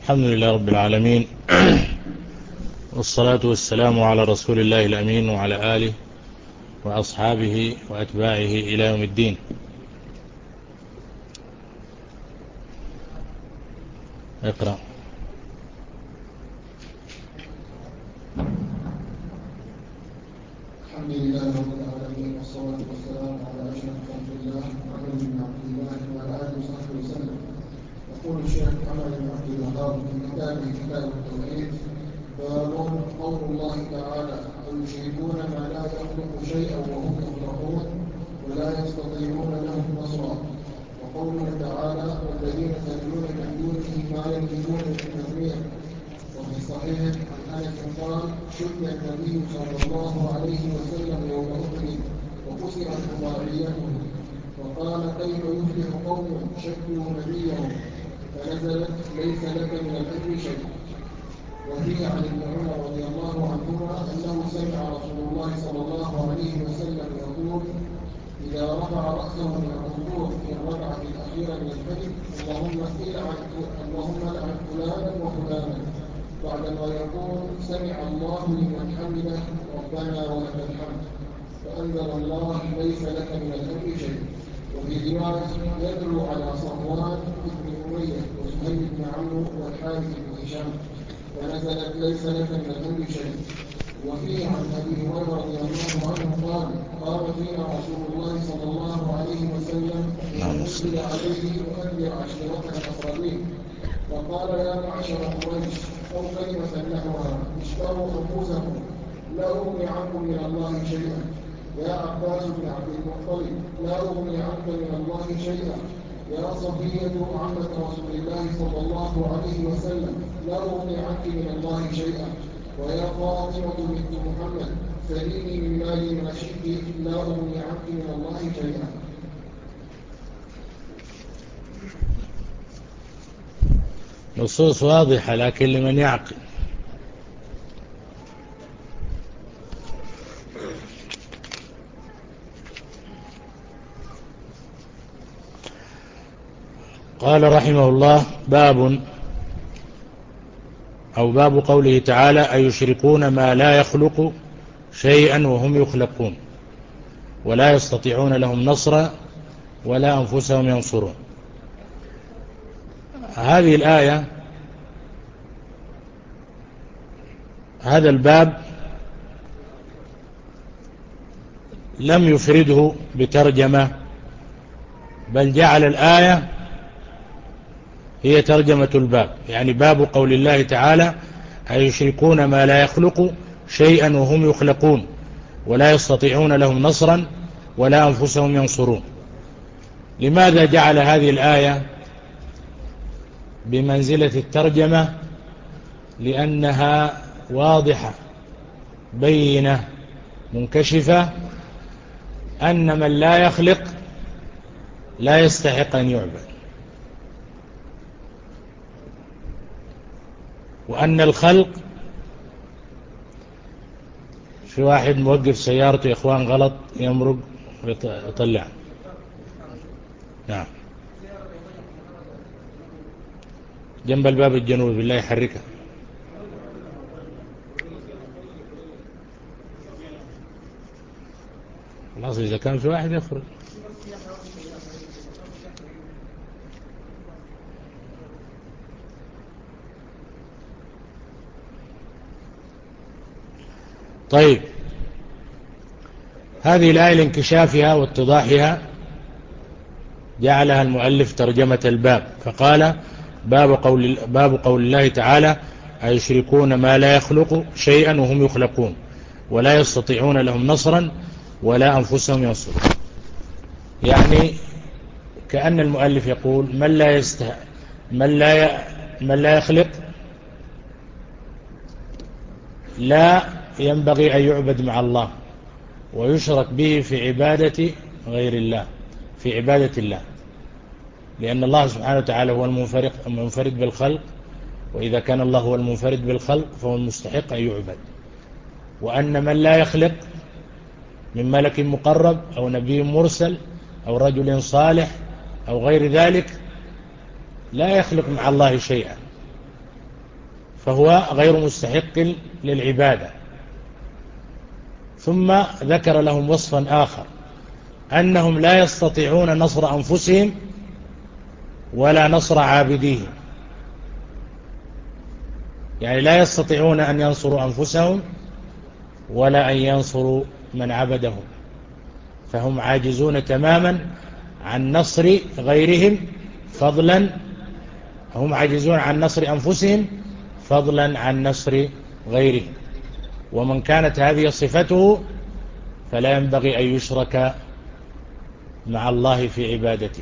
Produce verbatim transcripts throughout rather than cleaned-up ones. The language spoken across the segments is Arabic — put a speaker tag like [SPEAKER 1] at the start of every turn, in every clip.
[SPEAKER 1] الحمد لله رب العالمين والصلاة والسلام على رسول الله الأمين وعلى آله وأصحابه وأتباعه إلى يوم الدين. اقرأ.
[SPEAKER 2] الحمد لله رب العالمين والصلاة والسلام على أشرف خلق الله محمد بن عبد الله وعلى آله وصحبه وسلم. يقول الشيخ محمد بن عبد الوهاب في كتابه كتاب التوحيد: باب قول الله تعالى: ويشركون ما لا يخلق شيئا وهم يخلقون ولا يستطيعون لهم نصرا. وقوله تعالى: والذين تدعون من دونه ما يملكون من تثمير. وفي الصحيح عن انس قال: شد النبي صلى الله عليه وسلم يوم احد وكسرت رباعيته، وقال: كيف يفلح قوم شدوا نبيهم؟ فنزلت: ليس لك من الامر شيء. وفيه عن ابن عمر رضي الله عنهما انه سمع رسول الله صلى الله عليه وسلم يقول: اذا رفع راسه من الركوع في الركعه الاخيره من الفجر: اللهم العن اللهم العن فلانا وفلانا، بعدما يقول: سمع الله لمن حمده ربنا ولك الحمد. فانزل الله: ليس لك من الامر شيء. وفي روايه: يدعو على صفوان بن اميه وسهيل بن عمرو والحارث بن هشام، فنزلت: ليس لك من الامر شيء. وفيه عن ابي هريره رضي الله عنه قال: قام فينا رسول الله صلى الله عليه وسلم فانزل عليه: وانذر عشيرتك الاقربين. وقال: يا معشر قريش، او كلمه نحوها: اشتروا انفسكم لا اغني عنكم من الله شيئا. يا عباس بن عبد المطلب، لا اغني عنك من الله شيئا. يا صفيه عمه رسول الله صلى الله عليه وسلم، لا اغني عنك من الله شيئا. ويا فاطمه بنت محمد، سليني من مالي ما شئت، لا اغني عنك من الله شيئا.
[SPEAKER 1] نصوص واضحة لكن لمن يعقل. قال رحمه الله: باب أو باب قوله تعالى: أيشركون ما لا يخلق شيئا وهم يخلقون ولا يستطيعون لهم نصرا ولا أنفسهم ينصرون. هذه الآية، هذا الباب لم يفرده بترجمة، بل جعل الآية هي ترجمة الباب، يعني باب قول الله تعالى: أيشركون ما لا يخلق شيئا وهم يخلقون ولا يستطيعون لهم نصرا ولا أنفسهم ينصرون. لماذا جعل هذه الآية بمنزلة الترجمة؟ لأنها واضحة بينة منكشفة أن من لا يخلق لا يستحق أن يعبد، وأن الخلق، في واحد موقف سيارته يا إخوان غلط يمرق ويطلع. نعم، جنب الباب الجنوبي، بالله يحركها. خلاص، إذا كان في واحد يخرج. طيب، هذه الآية لانكشافها واتضاحها جعلها المؤلف ترجمة الباب، فقال: باب قول, باب قول الله تعالى: أيشركون ما لا يخلق شيئا وهم يخلقون ولا يستطيعون لهم نصرا ولا أنفسهم ينصرون. يعني كأن المؤلف يقول: من لا يسته من لا ي... من لا يخلق لا ينبغي أن يعبد مع الله ويشرك به في عبادة غير الله، في عبادة الله، لأن الله سبحانه وتعالى هو المنفرد بالخلق، وإذا كان الله هو المنفرد بالخلق فهو المستحق أن يعبد. وأن من لا يخلق من ملك مقرب أو نبي مرسل أو رجل صالح أو غير ذلك لا يخلق مع الله شيئا، فهو غير مستحق للعبادة. ثم ذكر لهم وصفا آخر، أنهم لا يستطيعون نصر أنفسهم ولا نصر عابديهم، يعني لا يستطيعون أن ينصروا أنفسهم ولا أن ينصروا من عبدهم، فهم عاجزون تماما عن نصر غيرهم فضلا هم عاجزون عن نصر أنفسهم فضلا عن نصر غيرهم. ومن كانت هذه صفته فلا ينبغي أن يشرك مع الله في عبادته.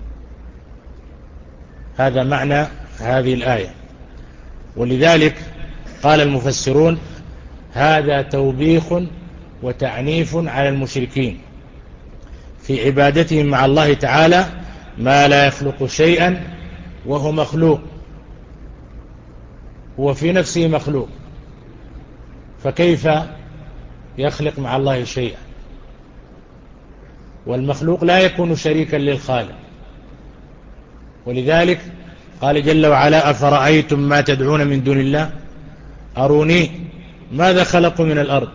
[SPEAKER 1] هذا معنى هذه الآية. ولذلك قال المفسرون: هذا توبيخ وتعنيف على المشركين في عبادتهم مع الله تعالى ما لا يخلق شيئا وهو مخلوق، هو في نفسه مخلوق، فكيف يخلق مع الله شيئا؟ والمخلوق لا يكون شريكا للخالق. ولذلك قال جل وعلا: أفرأيتم ما تدعون من دون الله أروني ماذا خلقوا من الأرض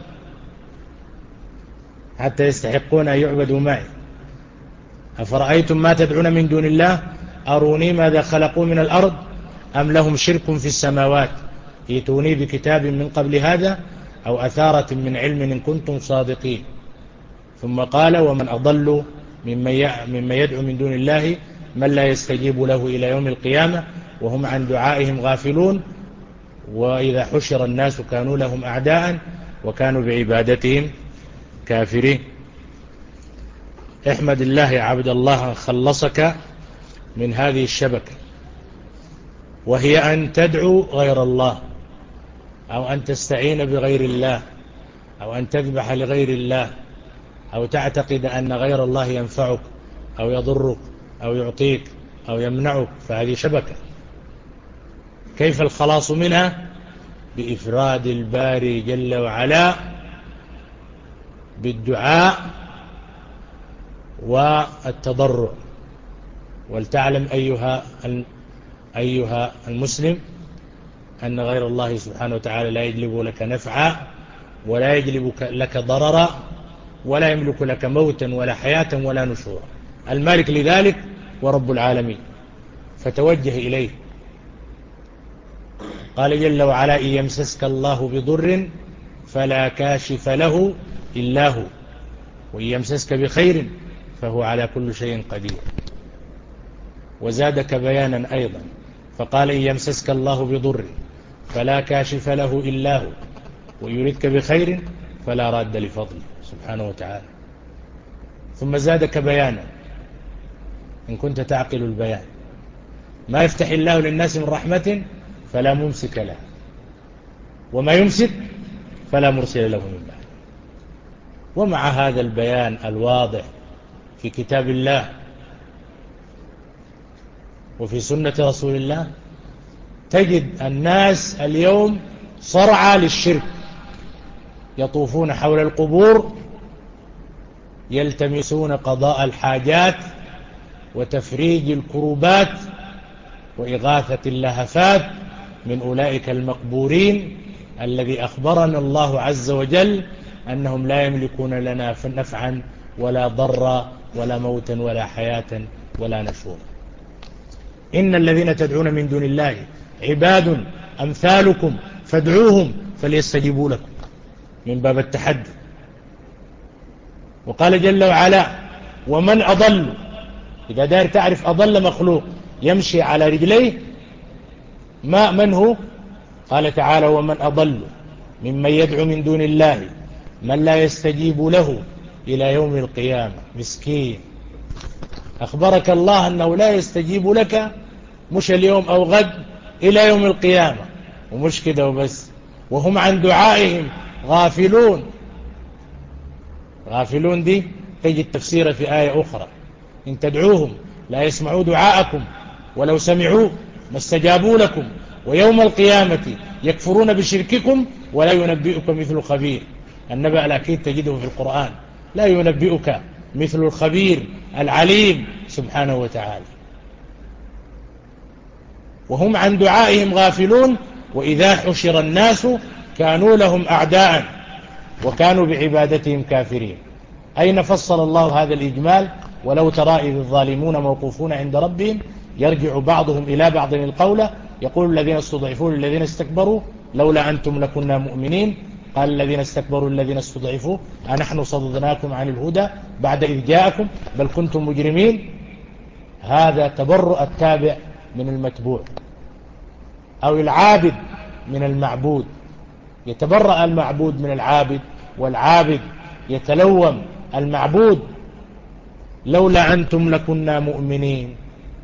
[SPEAKER 1] حتى يستحقون أن يعبدوا معي. أفرأيتم ما تدعون من دون الله أروني ماذا خلقوا من الأرض أم لهم شرك في السماوات ائتوني بكتاب من قبل هذا أو أثارة من علم إن كنتم صادقين. ثم قال: ومن أضل ممن يدعو من دون الله من لا يستجيب له إلى يوم القيامة وهم عن دعائهم غافلون وإذا حشر الناس كانوا لهم أعداء وكانوا بعبادتهم كافرين. احمد الله يا عبد الله خلصك من هذه الشبكة، وهي أن تدعو غير الله أو أن تستعين بغير الله أو أن تذبح لغير الله أو تعتقد أن غير الله ينفعك أو يضرك أو يعطيك أو يمنعك، فهذه شبكة. كيف الخلاص منها؟ بإفراد الباري جل وعلا بالدعاء والتضرع. ولتعلم أيها أيها المسلم أن غير الله سبحانه وتعالى لا يجلب لك نفعا ولا يجلب لك ضررا ولا يملك لك موتا ولا حياة ولا نشورا. المالك لذلك ورب العالمين، فتوجه إليه. قال جل وعلا: إن يمسسك الله بضر فلا كاشف له إلا هو وإن يمسسك بخير فهو على كل شيء قدير. وزادك بيانا أيضا فقال: إن يمسسك الله بضر فلا كاشف له إلا هو وإن يردك بخير فلا راد لفضله سبحانه وتعالى. ثم زادك بيانا إن كنت تعقل البيان: ما يفتح الله للناس من رحمة فلا ممسك له وما يمسك فلا مرسل له من بعد. ومع هذا البيان الواضح في كتاب الله وفي سنة رسول الله تجد الناس اليوم صرعى للشرك، يطوفون حول القبور يلتمسون قضاء الحاجات وتفريج الكروبات وإغاثة اللهفات من أولئك المقبورين الذي أخبرنا الله عز وجل أنهم لا يملكون لنا نفعا ولا ضرا ولا موتا ولا حياة ولا نشورا. إن الذين تدعون من دون الله عباد أمثالكم فادعوهم فليستجيبوا لكم، من باب التحدي. وقال جل وعلا: ومن أضل، إذا دار تعرف أضل مخلوق يمشي على رجليه ما من هو؟ قال تعالى: ومن أضل ممن يدعو من دون الله من لا يستجيب له إلى يوم القيامة. مسكين، أخبرك الله أنه لا يستجيب لك مش اليوم أو غد، إلى يوم القيامة. ومش كده وبس، وهم عن دعائهم غافلون. غافلون دي تجد تفسير في آية أخرى: إن تدعوهم لا يسمعوا دعاءكم ولو سمعوا ما استجابوا لكم ويوم القيامة يكفرون بشرككم ولا ينبئك مثل خبير. النبأ الأكيد تجده في القرآن: لا ينبئك مثل الخبير العليم سبحانه وتعالى. وهم عن دعائهم غافلون، وإذا حشر الناس كانوا لهم أعداء وكانوا بعبادتهم كافرين. أين فصل الله هذا الإجمال؟ ولو ترى إذ الظالمون موقوفون عند ربهم يرجع بعضهم إلى بعض القول يقول الذين استضعفوا للذين استكبروا لولا أنتم لكنا مؤمنين قال الذين استكبروا الذين استضعفوا أنحن صددناكم عن الهدى بعد إذ جاءكم بل كنتم مجرمين. هذا تبرؤ التابع من المتبوع أو العابد من المعبود. يتبرأ المعبود من العابد والعابد يتلوم المعبود لولا أنتم لكنا مؤمنين.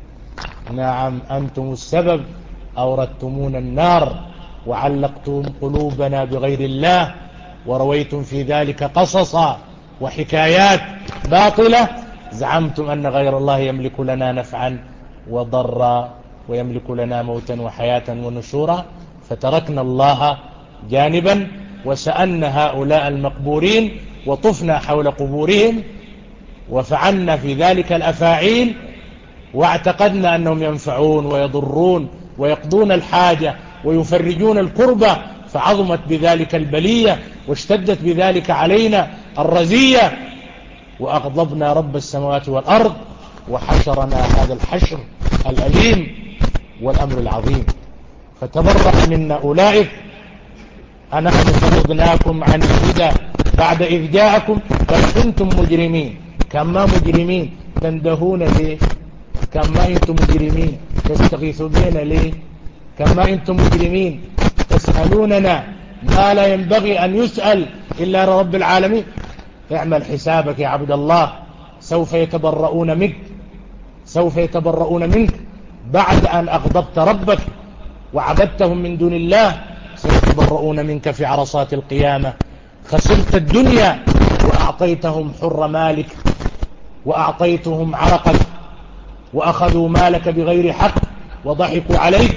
[SPEAKER 1] نعم أنتم السبب أوردتمون النار وعلقتم قلوبنا بغير الله ورويتم في ذلك قصصا وحكايات باطلة زعمتم أن غير الله يملك لنا نفعا وضرا ويملك لنا موتا وحياة ونشورا فتركنا الله جانبا وسألنا هؤلاء المقبورين وطفنا حول قبورهم وفعلنا في ذلك الأفاعيل واعتقدنا أنهم ينفعون ويضرون ويقضون الحاجة ويفرجون الكربة فعظمت بذلك البلية واشتدت بذلك علينا الرزية وأغضبنا رب السماوات والأرض وحشرنا هذا الحشر الأليم والأمر العظيم. فتبرأ منا أولئك أنحن صددناكم عن الهدى بعد إذ جاءكم بل كنتم مجرمين. كما مجرمين تندهون ليه؟ كما أنتم مجرمين تستغيثون بنا ليه؟ كما أنتم مجرمين تسألوننا ما لا ينبغي أن يسأل إلا رب العالمين. اعمل حسابك يا عبد الله سوف يتبرؤون منك سوف يتبرؤون منك بعد أن أغضبت ربك وعبدتهم من دون الله سيتبرؤون منك في عرصات القيامة. خسرت الدنيا وأعطيتهم حر مالك وأعطيتهم عرقك وأخذوا مالك بغير حق وضحكوا عليك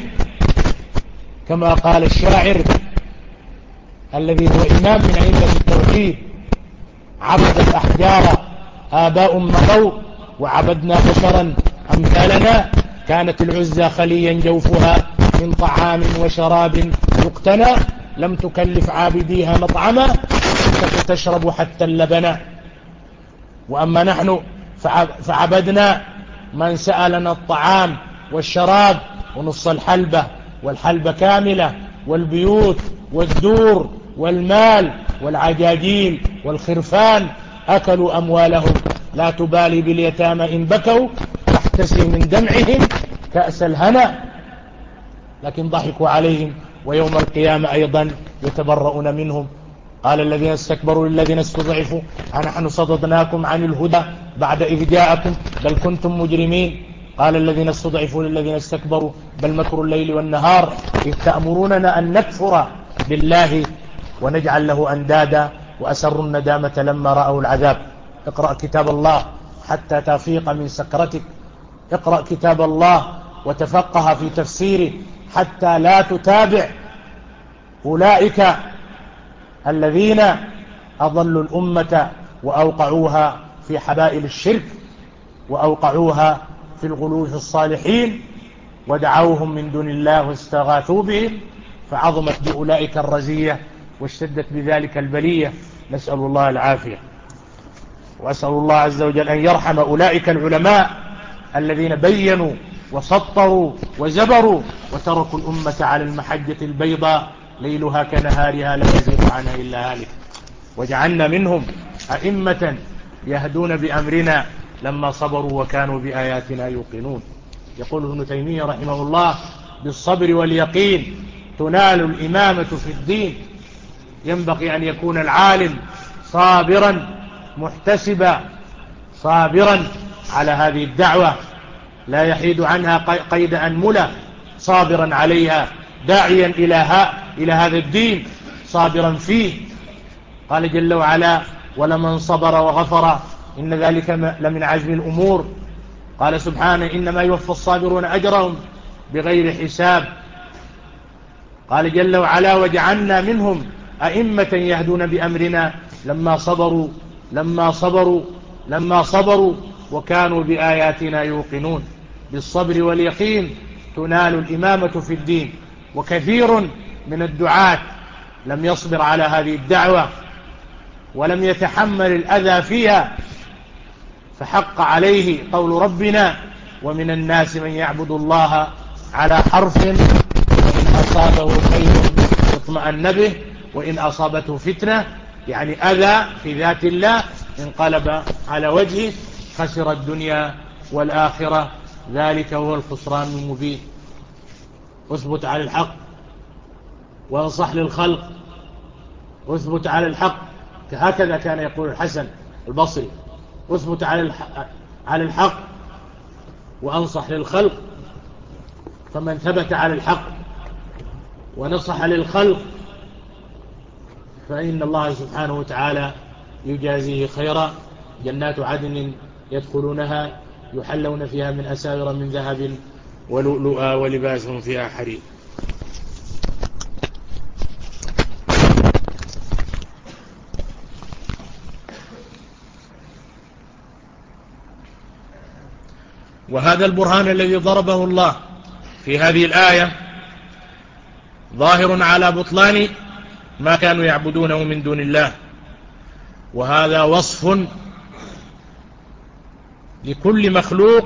[SPEAKER 1] كما قال الشاعر الذي هو إمام من أئمة التوحيد عبد الأحجار آباء مضوا وعبدنا بشرا أمثالنا كانت العزى خليا جوفها من طعام وشراب يقتنى لم تكلف عابديها مطعما تشرب حتى اللبن. وأما نحن فعبدنا من سألنا الطعام والشراب ونص الحلبة والحلبة كاملة والبيوت والدور والمال والعجاجيل والخرفان أكلوا أموالهم لا تبالي باليتامى إن بكوا تحتسي من دمعهم كأس الهنا لكن ضحكوا عليهم ويوم القيامة أيضا يتبرؤون منهم. قال الذين استكبروا للذين استضعفوا أنحن صددناكم عن الهدى بعد إذ جاءكم بل كنتم مجرمين. قال الذين استضعفوا للذين استكبروا بل مكر الليل والنهار إذ تأمروننا أن نكفر بالله ونجعل له أندادا وأسروا الندامة لما رأوا العذاب. اقرأ كتاب الله حتى تفيق من سكرتك. اقرأ كتاب الله وتفقه في تفسيره حتى لا تتابع أولئك الذين أضلوا الأمة وأوقعوها في حبائل الشرك وأوقعوها في الغلو في الصالحين ودعوهم من دون الله واستغاثوا بهم فعظمت بأولئك الرزية واشتدت بذلك البلية. نسأل الله العافية وأسأل الله عز وجل أن يرحم أولئك العلماء الذين بينوا وسطروا وزبروا وتركوا الأمة على المحجة البيضاء ليلها كنهارها لا يزيغ عنها إلا هالك. وجعلنا منهم أئمة يهدون بأمرنا لما صبروا وكانوا بآياتنا يوقنون. يقول ابن تيمية رحمه الله بالصبر واليقين تنال الإمامة في الدين. ينبغي أن يكون العالم صابرا محتسبا صابرا على هذه الدعوة لا يحيد عنها قيد أنملة صابرا عليها داعيا إلى, ها إلى هذا الدين صابرا فيه. قال جل وعلا ولمن صبر وغفر إن ذلك لمن عزم الأمور. قال سبحانه إنما يوفى الصابرون أجرهم بغير حساب. قال جل وعلا وجعلنا منهم أئمة يهدون بأمرنا لما صبروا لما صبروا لما صبروا وكانوا بآياتنا يوقنون. بالصبر واليقين تنال الإمامة في الدين. وكثير من الدعاة لم يصبر على هذه الدعوة ولم يتحمل الأذى فيها، فحق عليه قول ربنا: ومن الناس من يعبد الله على حرف وإن أصابه خير اطمأن به وإن أصابته فتنة، يعني أذى في ذات الله، انقلب على وجهه، خسر الدنيا والآخرة، ذلك هو الخسران المبين. اثبت على الحق وانصح للخلق، اثبت على الحق، هكذا كان يقول الحسن البصري: اثبت على الحق وانصح للخلق، فمن ثبت على الحق ونصح للخلق فإن الله سبحانه وتعالى يجازيه خيرا. جنات عدن يدخلونها يحلون فيها من أساور من ذهب ولؤلؤا ولباسهم فيها حرير. وهذا البرهان الذي ضربه الله في هذه الآية ظاهر على بطلان ما كانوا يعبدونه من دون الله، وهذا وصف لكل مخلوق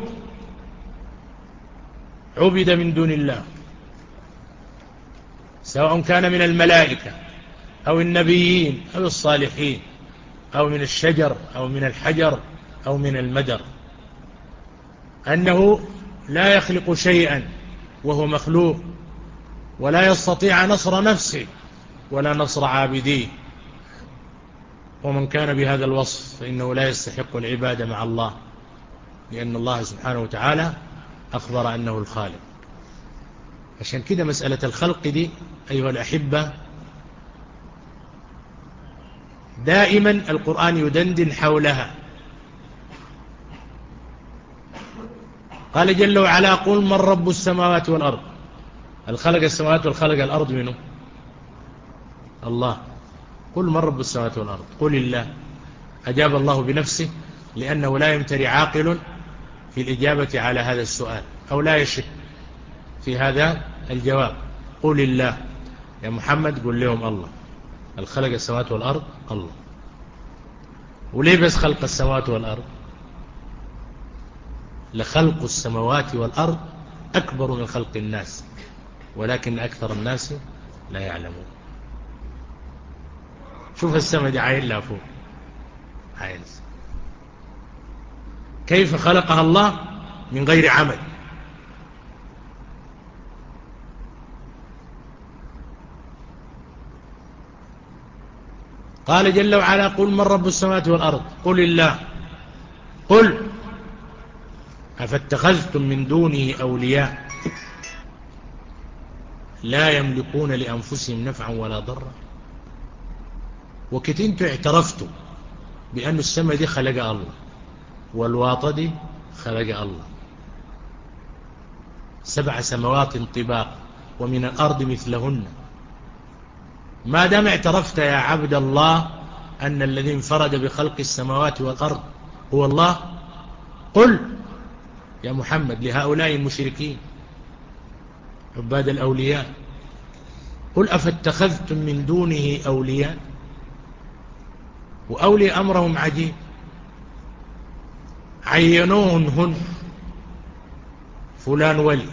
[SPEAKER 1] عبد من دون الله، سواء كان من الملائكة أو النبيين أو الصالحين أو من الشجر أو من الحجر أو من المدر، أنه لا يخلق شيئا وهو مخلوق، ولا يستطيع نصر نفسه ولا نصر عابديه. ومن كان بهذا الوصف فإنه لا يستحق العبادة مع الله، لأن الله سبحانه وتعالى أخبر أنه الخالق. عشان كده مسألة الخلق دي أيها الأحبة دائما القرآن يدندن حولها. قال جل وعلا: قل من رب السماوات والأرض. الخلق السماوات والخلق الأرض منه الله. قل من رب السماوات والأرض؟ قل الله. أجاب الله بنفسه، لأنه لا يمتري عاقل في الإجابة على هذا السؤال، أو لا يشك في هذا الجواب. قل الله يا محمد، قل لهم الله. الخلق السماوات والأرض الله. وليه بس خلق السماوات والأرض؟ لخلق السماوات والأرض أكبر من خلق الناس، ولكن أكثر الناس لا يعلمون. شوف السماء دي عين لا فوق عين، كيف خلقها الله من غير عمل. قال جل وعلا: قل من رب السماوات والأرض؟ قل الله. قل أفاتخذتم من دونه أولياء لا يملكون لأنفسهم نفعا ولا ضرا. وكنت انتوا اعترفتوا بأن السماء دي خلقها الله، والواطة دي خلقها الله، سبع سماوات طباق ومن الأرض مثلهن. ما دام اعترفت يا عبد الله أن الذي انفرد بخلق السماوات والأرض هو الله، قل يا محمد لهؤلاء المشركين عباد الأولياء: قل أفاتخذتم من دونه أولياء. وأولي أمرهم عجيب، عينوهن هن فلان ولي،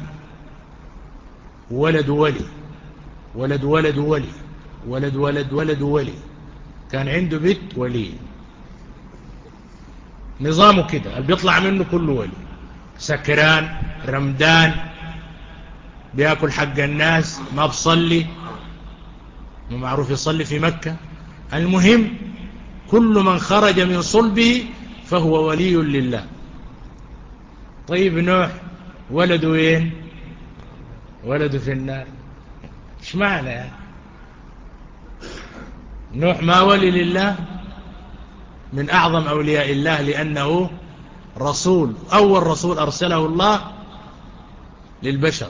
[SPEAKER 1] ولد ولي، ولد ولد ولي، ولد ولد ولد ولي، كان عنده بيت ولي. نظامه كده، اللي بيطلع منه كله ولي. سكران، رمدان، بياكل حق الناس، ما بصلي، ما معروف يصلي في مكة. المهم كل من خرج من صلبه فهو ولي لله. طيب نوح ولده وين؟ ولده في النار. ايش معنى يعني؟ نوح ما ولي لله؟ من أعظم أولياء الله، لأنه رسول، أول رسول أرسله الله للبشر.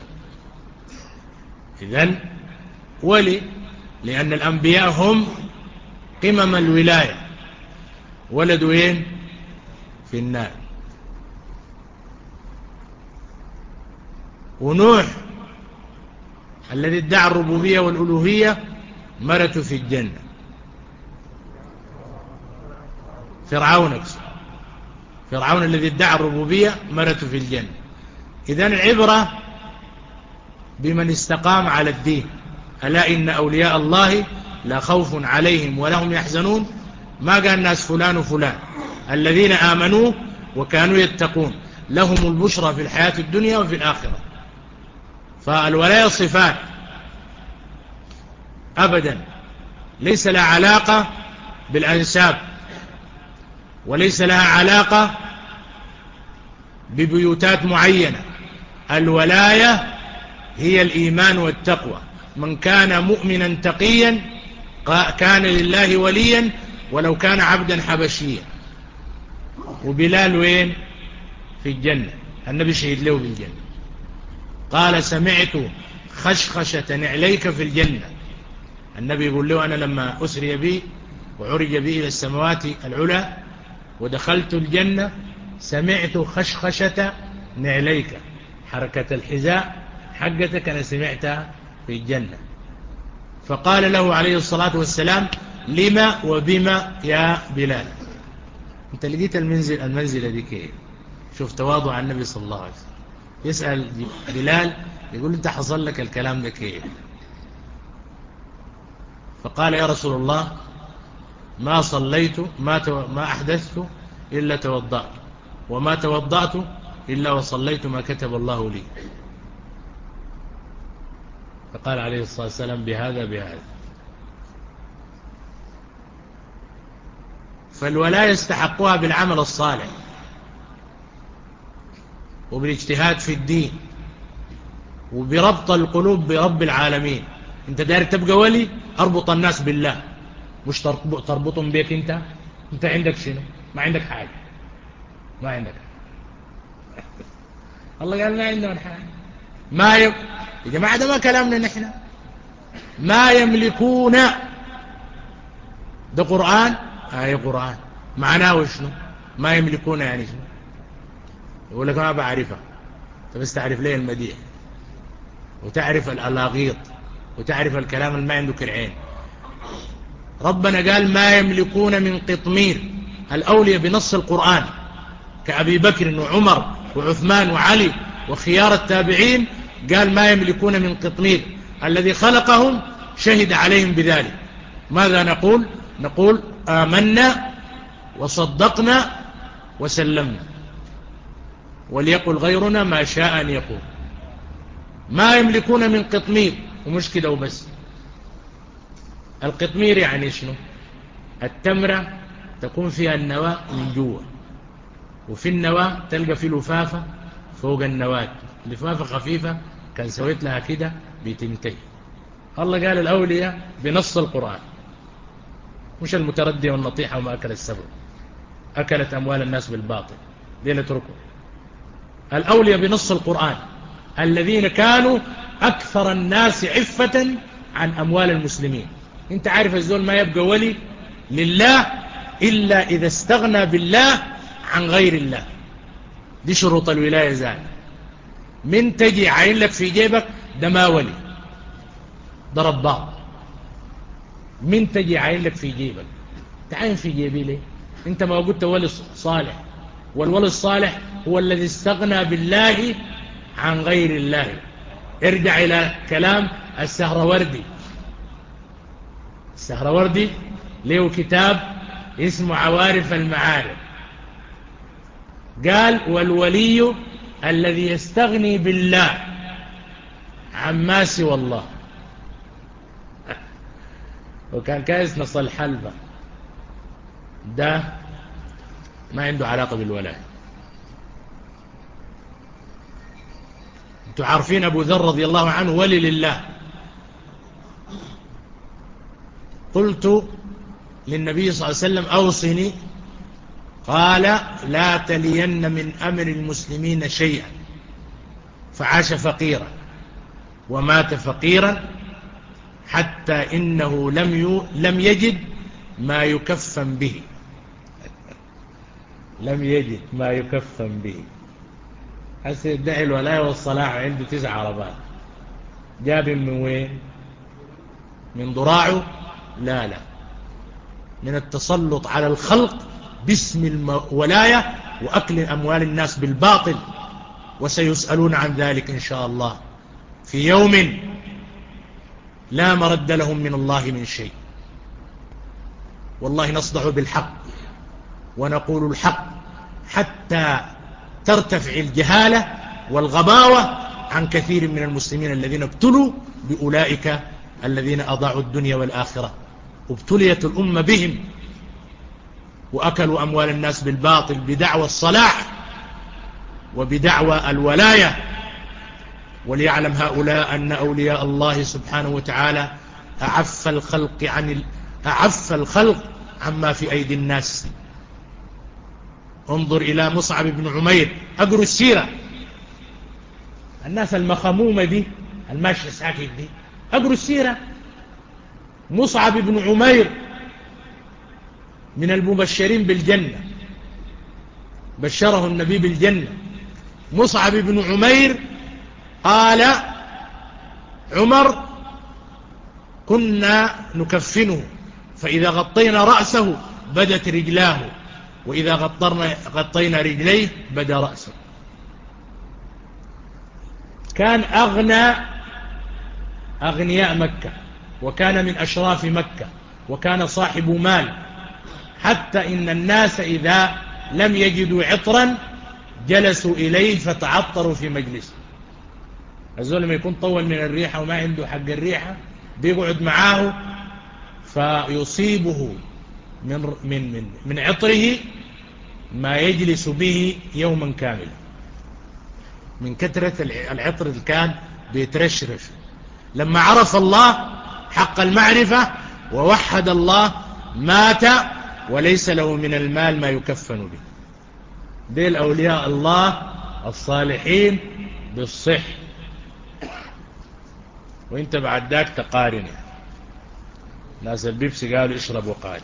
[SPEAKER 1] إذن ولي، لأن الأنبياء هم قمم الولاية. ولد وين؟ في النار. ونوح الذي ادعى الربوبية والألوهية مرته في الجنة. فرعون أكسر. فرعون الذي ادعى الربوبية مرته في الجنة. إذن العبرة بمن استقام على الدين. ألا إن أولياء الله لا خوف عليهم ولا هم يحزنون. ما قال الناس فلان وفلان، الذين آمنوا وكانوا يتقون لهم البشرى في الحياة الدنيا وفي الآخرة. فالولاية صفات أبدا، ليس لها علاقة بالأنساب، وليس لها علاقة ببيوتات معينة. الولاية هي الإيمان والتقوى. من كان مؤمنا تقيا كان لله وليا ولو كان عبدا حبشيا. وبلال وين؟ في الجنة. النبي شهد له بالجنة، قال سمعت خشخشة نعليك في الجنة. النبي يقول له أنا لما أسري بي وعرج بي إلى السماوات العلى ودخلت الجنة سمعت خشخشة نعليك، حركة الحذاء حقتك أنا سمعتها في الجنة. فقال له عليه الصلاة والسلام لما وبما يا بلال؟ انت لقيت المنزل المنزلة دي كيف؟ شوف تواضع النبي صلى الله عليه وسلم. يسأل بلال يقول انت حصل لك الكلام ده كيف؟ فقال يا رسول الله ما صليت ما, تو... ما أحدثت إلا توضأت، وما توضأت إلا وصليت ما كتب الله لي. فقال عليه الصلاة والسلام بهذا بهذا. فالولاية يستحقها بالعمل الصالح وبالاجتهاد في الدين وبربط القلوب برب العالمين. انت داير تبقى ولي، اربط الناس بالله، مش تربطهم بيك انت. انت عندك شنو؟ ما عندك حاجة، ما عندك. الله قال ما عندنا حاجة. ما يب... يا جماعة ده ما كلامنا نحن. ما يملكون ده قرآن. آية قرآن معناه وشنو؟ ما يملكون يعني شنو؟ يقول لك ما بعرفها. انت بس تعرف ليه المديح وتعرف الألاغيط وتعرف الكلام اللي ما عنده كرعين. ربنا قال ما يملكون من قطمير. الأولياء بنص القرآن كأبي بكر وعمر وعثمان وعلي وخيار التابعين قال ما يملكون من قطمير. الذي خلقهم شهد عليهم بذلك. ماذا نقول؟ نقول آمنا وصدقنا وسلمنا، وليقل غيرنا ما شاء أن يقول. ما يملكون من قطمير. ومش كده وبس. القطمير يعني شنو؟ التمرة تكون فيها النواة من جوه، وفي النواة تلقى في لفافة فوق النواة، لفافة خفيفة كان سويت لها كده بتنتهي. الله قال الأولياء بنص القرآن، مش المتردي والنطيحة وما أكل السبع أكلت أموال الناس بالباطل. دي نتركه. الأولياء بنص القرآن الذين كانوا أكثر الناس عفة عن أموال المسلمين. انت عارف الزول ما يبقى ولي لله إلا إذا استغنى بالله عن غير الله. دي شروط الولاية زال. من تجي عين لك في جيبك ده ما ولي، ده رباط. من تجي عين لك في جيبك تعين في جيبي ليه؟ انت ما قلت ولي صالح، والولي الصالح هو الذي استغنى بالله عن غير الله. ارجع إلى كلام السهروردي. السهروردي له كتاب اسمه عوارف المعارف. قال والولي الذي يستغني بالله عما سوى الله. وكان كايس نص الحلبة ده ما عنده علاقة بالولاء. انتوا عارفين أبو ذر رضي الله عنه ولي لله. قلت للنبي صلى الله عليه وسلم أوصني، قال لا تلين من أمر المسلمين شيئا. فعاش فقيرا ومات فقيرا حتى إنه لم لم يجد ما يكفن به. لم يجد ما يكفن به. حسن يدعي الولاية والصلاح عنده تسع عربات جاب من وين؟ من ضراعه؟ لا لا، من التسلط على الخلق باسم الولاية وأكل أموال الناس بالباطل، وسيسألون عن ذلك إن شاء الله في يوم لا مرد لهم من الله من شيء. والله نصدع بالحق ونقول الحق حتى ترتفع الجهالة والغباوة عن كثير من المسلمين الذين ابتلوا بأولئك الذين أضاعوا الدنيا والآخرة. ابتليت الأمة بهم وأكلوا أموال الناس بالباطل بدعوى الصلاح وبدعوى الولاية. وليعلم هؤلاء أن أولياء الله سبحانه وتعالى أعف الخلق عن ال... أعف الخلق عما في أيدي الناس. انظر إلى مصعب بن عمير، أقروا السيرة، الناس المخمومة دي الماشية ساكت دي، أقروا السيرة. مصعب بن عمير من المبشرين بالجنة، بشره النبي بالجنة. مصعب بن عمير قال عمر كنا نكفنه فإذا غطينا رأسه بدت رجلاه وإذا غطرنا غطينا رجليه بدا رأسه. كان أغنى أغنياء مكة وكان من أشراف مكة وكان صاحب مال، حتى إن الناس إذا لم يجدوا عطرا جلسوا إليه فتعطروا في مجلسه. الزول لما يكون طول من الريحة وما عنده حق الريحة بيقعد معاه فيصيبه من, من, من, من عطره ما يجلس به يوما كاملا من كثرة العطر اللي كان بيترشرش. لما عرف الله حق المعرفة ووحد الله مات وليس له من المال ما يكفن به. ديل أولياء الله الصالحين بالصح، وانت بعد ذاك تقارن. ناس البيبسي قالوا اشرب وقارن.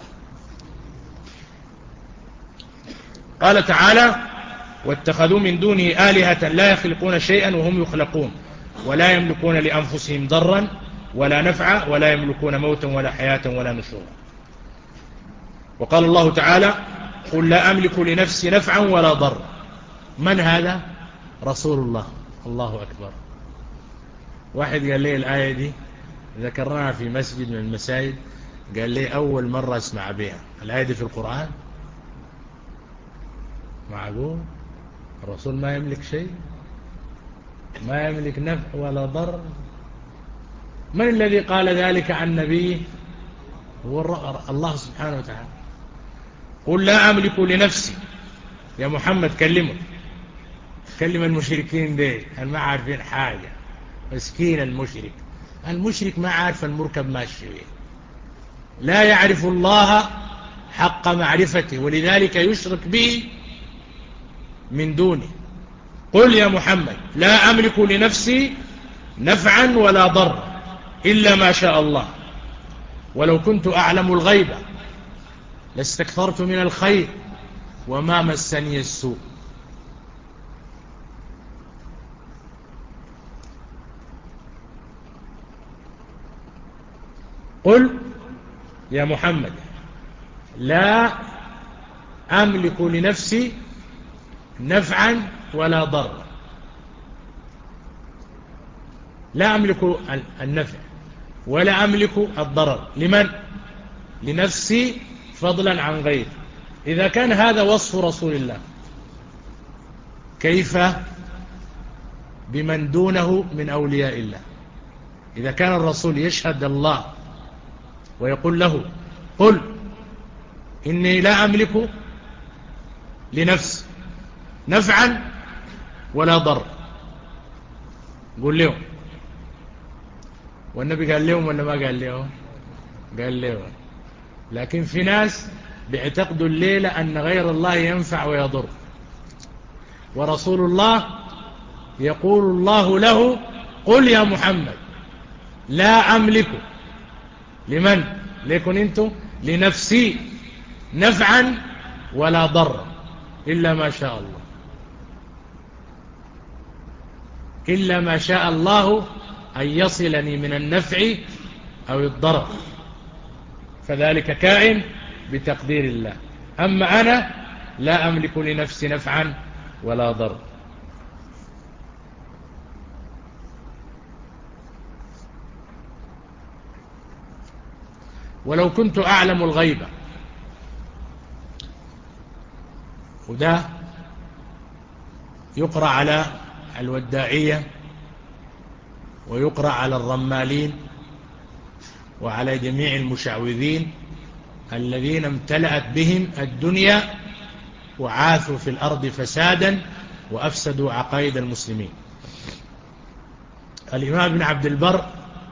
[SPEAKER 1] قال تعالى واتخذوا من دونه آلهة لا يخلقون شيئا وهم يخلقون ولا يملكون لأنفسهم ضرا ولا نفعا ولا يملكون موتا ولا حياة ولا نشورا. وقال الله تعالى قل لا أملك لنفسي نفعا ولا ضرا. من هذا؟ رسول الله. الله أكبر. واحد قال لي الآية دي ذكرناها في مسجد من المساجد، قال لي أول مرة اسمع بها الآية دي في القرآن. معقول الرسول ما يملك شيء، ما يملك نفع ولا ضر؟ من الذي قال ذلك عن نبيه؟ هو الله سبحانه وتعالى. قل لا أملك لنفسي. يا محمد كلمه، كلم المشركين دي ما عارفين حاجة. مسكين المشرك، المشرك ما عارف المركب ماشي، لا يعرف الله حق معرفته ولذلك يشرك به من دونه. قل يا محمد لا أملك لنفسي نفعا ولا ضرا إلا ما شاء الله ولو كنت أعلم الغيب لاستكثرت من الخير وما مسني السوء. قل يا محمد لا أملك لنفسي نفعا ولا ضرا. لا أملك النفع ولا أملك الضرر. لمن؟ لنفسي فضلا عن غير. إذا كان هذا وصف رسول الله كيف بمن دونه من أولياء الله؟ إذا كان الرسول يشهد الله ويقول له قل إني لا أملك لنفسي نفعا ولا ضر، قل لهم. والنبي قال لهم ولا ما قال لهم؟ قال لهم. لكن في ناس بيعتقدوا الليلة أن غير الله ينفع ويضر، ورسول الله يقول الله له قل يا محمد لا أملك لمن؟ ليكن انتم لنفسي نفعا ولا ضر إلا ما شاء الله، إلا ما شاء الله أن يصلني من النفع أو الضرر، فذلك كائن بتقدير الله. أما أنا لا أملك لنفسي نفعا ولا ضر. ولو كنت أعلم الغيب، وده يقرأ على الوداعية ويقرأ على الرمالين وعلى جميع المشعوذين الذين امتلأت بهم الدنيا وعاثوا في الأرض فسادا وأفسدوا عقائد المسلمين. الإمام ابن عبد البر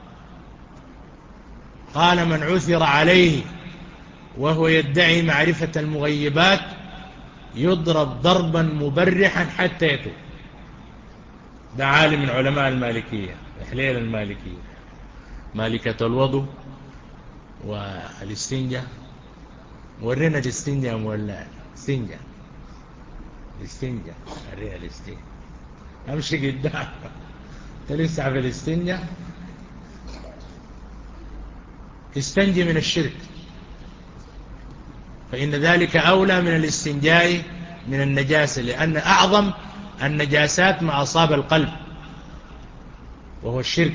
[SPEAKER 1] قال: من عثر عليه وهو يدعي معرفة المغيبات يضرب ضربا مبرحا حتى يتوب. ده عالم من علماء المالكية، إحليل المالكية، مالكة الوضوء والاستنجاء. ورينا الاستنجاء ولا استنجاء الاستنجاء ورينا الاستنجاء. امشي قدام تلسع في الاستنجاء. استنجي من الشرك، فإن ذلك أولى من الاستنجاء من النجاسة، لأن أعظم النجاسات ما أصاب القلب وهو الشرك.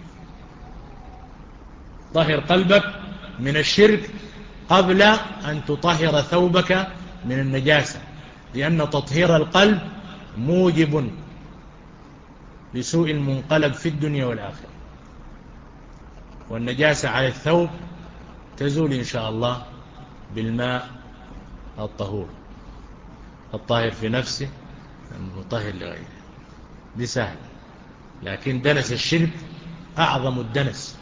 [SPEAKER 1] طهر قلبك من الشرك قبل أن تطهر ثوبك من النجاسة، لأن تطهير القلب موجب لسوء المنقلب في الدنيا والآخرة. والنجاسة على الثوب تزول إن شاء الله بالماء الطهور، الطاهر في نفسه المطهر لغيره، دي سهل. لكن دنس الشرك أعظم الدنس.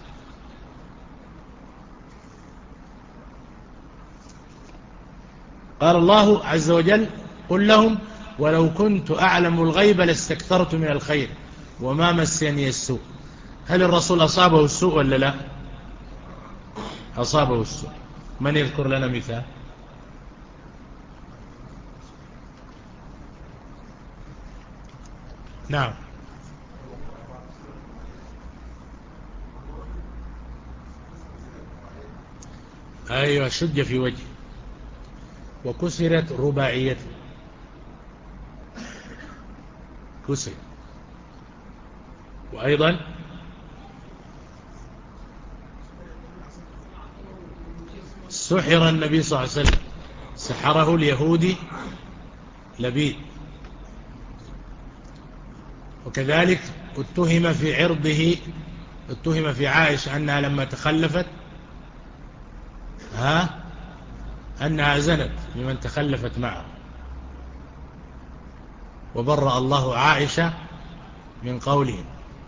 [SPEAKER 1] قال الله عز وجل: قل لهم ولو كنت أعلم الغيب لاستكثرت من الخير وما مسني السوء. هل الرسول أصابه السوء ولا لا؟ أصابه السوء. من يذكر لنا مثال؟ نعم. أيوة، شج في وجه وكسرت رباعيته، كسر. وأيضا سحر النبي صلى الله عليه وسلم، سحره اليهودي لبيد. وكذلك اتهم في عرضه، اتهم في عائشة أنها لما تخلفت ها أنها زنت بمن تخلفت معه، وبرأ الله عائشة من قولهم.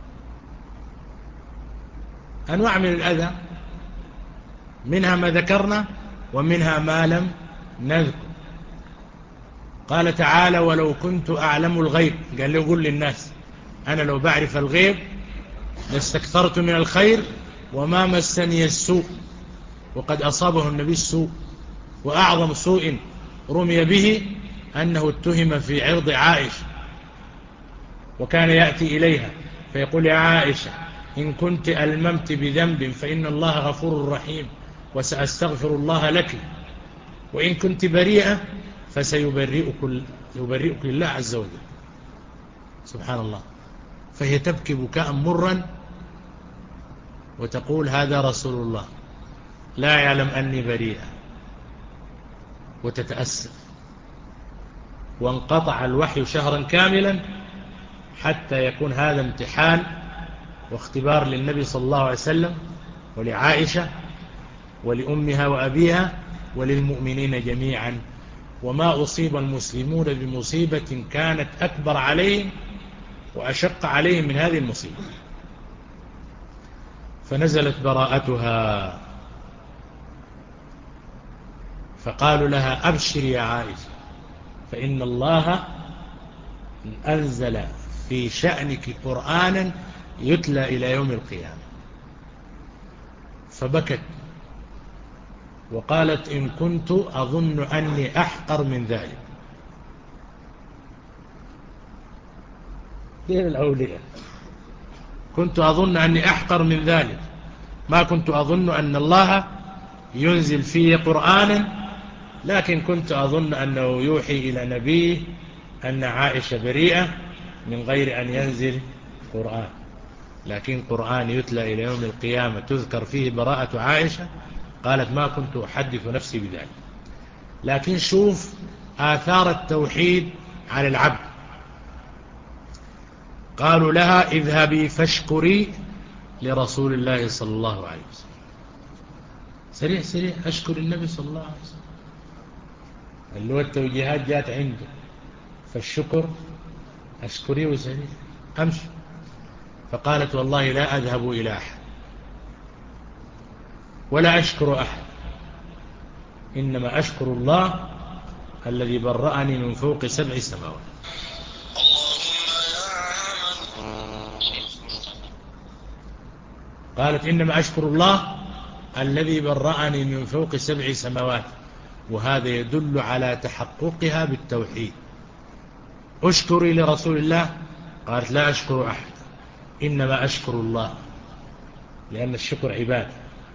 [SPEAKER 1] أنواع من الأذى، منها ما ذكرنا ومنها ما لم نذكر. قال تعالى: ولو كنت أعلم الغيب، قال له قل للناس أنا لو بعرف الغيب لاستكثرت من الخير وما مسني السوء. وقد أصابه النبي السوء، وأعظم سوء رمي به أنه اتهم في عرض عائشة، وكان يأتي إليها فيقول: يا عائشة إن كنت ألممت بذنب فإن الله غفور رحيم وسأستغفر الله لك، وإن كنت بريئة فسيبرئك يبرئك الله عز وجل. سبحان الله. فهي تبكي بكاء مرا وتقول: هذا رسول الله لا يعلم أني بريئة، وتتأسف. وانقطع الوحي شهرا كاملا حتى يكون هذا امتحان واختبار للنبي صلى الله عليه وسلم ولعائشة ولأمها وأبيها وللمؤمنين جميعا. وما أصيب المسلمون بمصيبة كانت أكبر عليهم وأشق عليهم من هذه المصيبة. فنزلت براءتها، فقالوا لها: أبشر يا عائشة فإن الله أنزل في شأنك قرآنا يتلى إلى يوم القيامة. فبكت وقالت: إن كنت أظن أني أحقر من ذلك. دين الأولياء. كنت أظن أني أحقر من ذلك، ما كنت أظن أن الله ينزل فيه قرآنا، لكن كنت أظن أنه يوحي إلى نبيه أن عائشة بريئة من غير أن ينزل قرآن. لكن قرآن يتلى إلى يوم القيامة تذكر فيه براءة عائشة، قالت ما كنت أحدث نفسي بذلك. لكن شوف آثار التوحيد على العبد. قالوا لها اذهبي فاشكري لرسول الله صلى الله عليه وسلم. سريع سريع أشكر النبي صلى الله عليه وسلم، اللي هو التوجيهات جات عنده، فالشكر أشكري وسريع أمشي. فقالت والله لا أذهب إلى أحد ولا أشكر أحد، إنما أشكر الله الذي برأني من فوق سبع سماوات. قالت إنما أشكر الله الذي برأني من فوق سبع سماوات، وهذا يدل على تحققها بالتوحيد. أشكري لرسول الله، قالت لا أشكر أحد، إنما أشكر الله، لأن الشكر عبادة،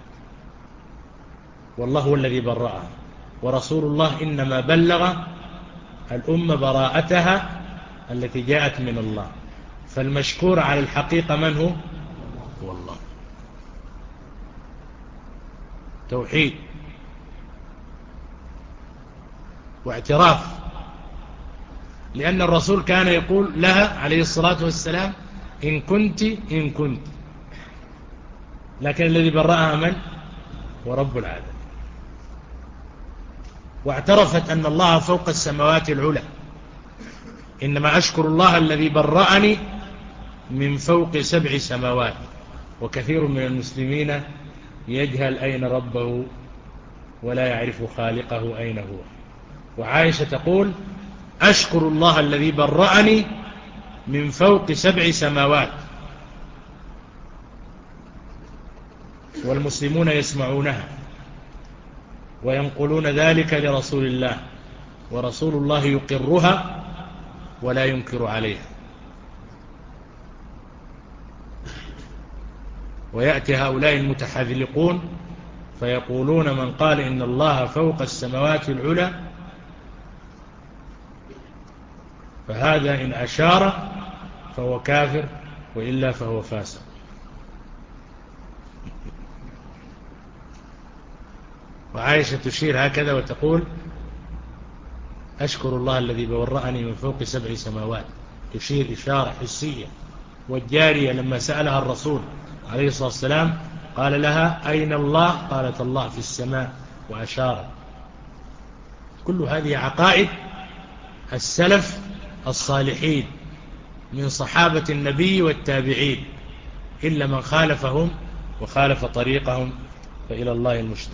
[SPEAKER 1] والله هو الذي برأها، ورسول الله إنما بلغ الأمة براءتها التي جاءت من الله، فالمشكور على الحقيقة من هو؟ هو الله. توحيد واعتراف، لأن الرسول كان يقول لها عليه الصلاة والسلام إن كنت إن كنت، لكن الذي برأها من؟ ورب العالمين. واعترفت أن الله فوق السماوات العلى، إنما أشكر الله الذي برأني من فوق سبع سماوات. وكثير من المسلمين يجهل أين ربه ولا يعرف خالقه أين هو. وعائشة تقول أشكر الله الذي برأني من فوق سبع سماوات، والمسلمون يسمعونها وينقلون ذلك لرسول الله، ورسول الله يقرها ولا ينكر عليها. ويأتي هؤلاء المتحذلقون فيقولون من قال إن الله فوق السماوات العلى فهذا إن أشار فهو كافر وإلا فهو فاسق. وعائشة تشير هكذا وتقول أشكر الله الذي برأني من فوق سبع سماوات، تشير إشارة حسية. والجارية لما سألها الرسول عليه الصلاة والسلام قال لها أين الله؟ قالت الله في السماء وأشارت. كل هذه عقائد السلف الصالحين من صحابة النبي والتابعين، إلا من خالفهم وخالف طريقهم فإلى الله المشتكى.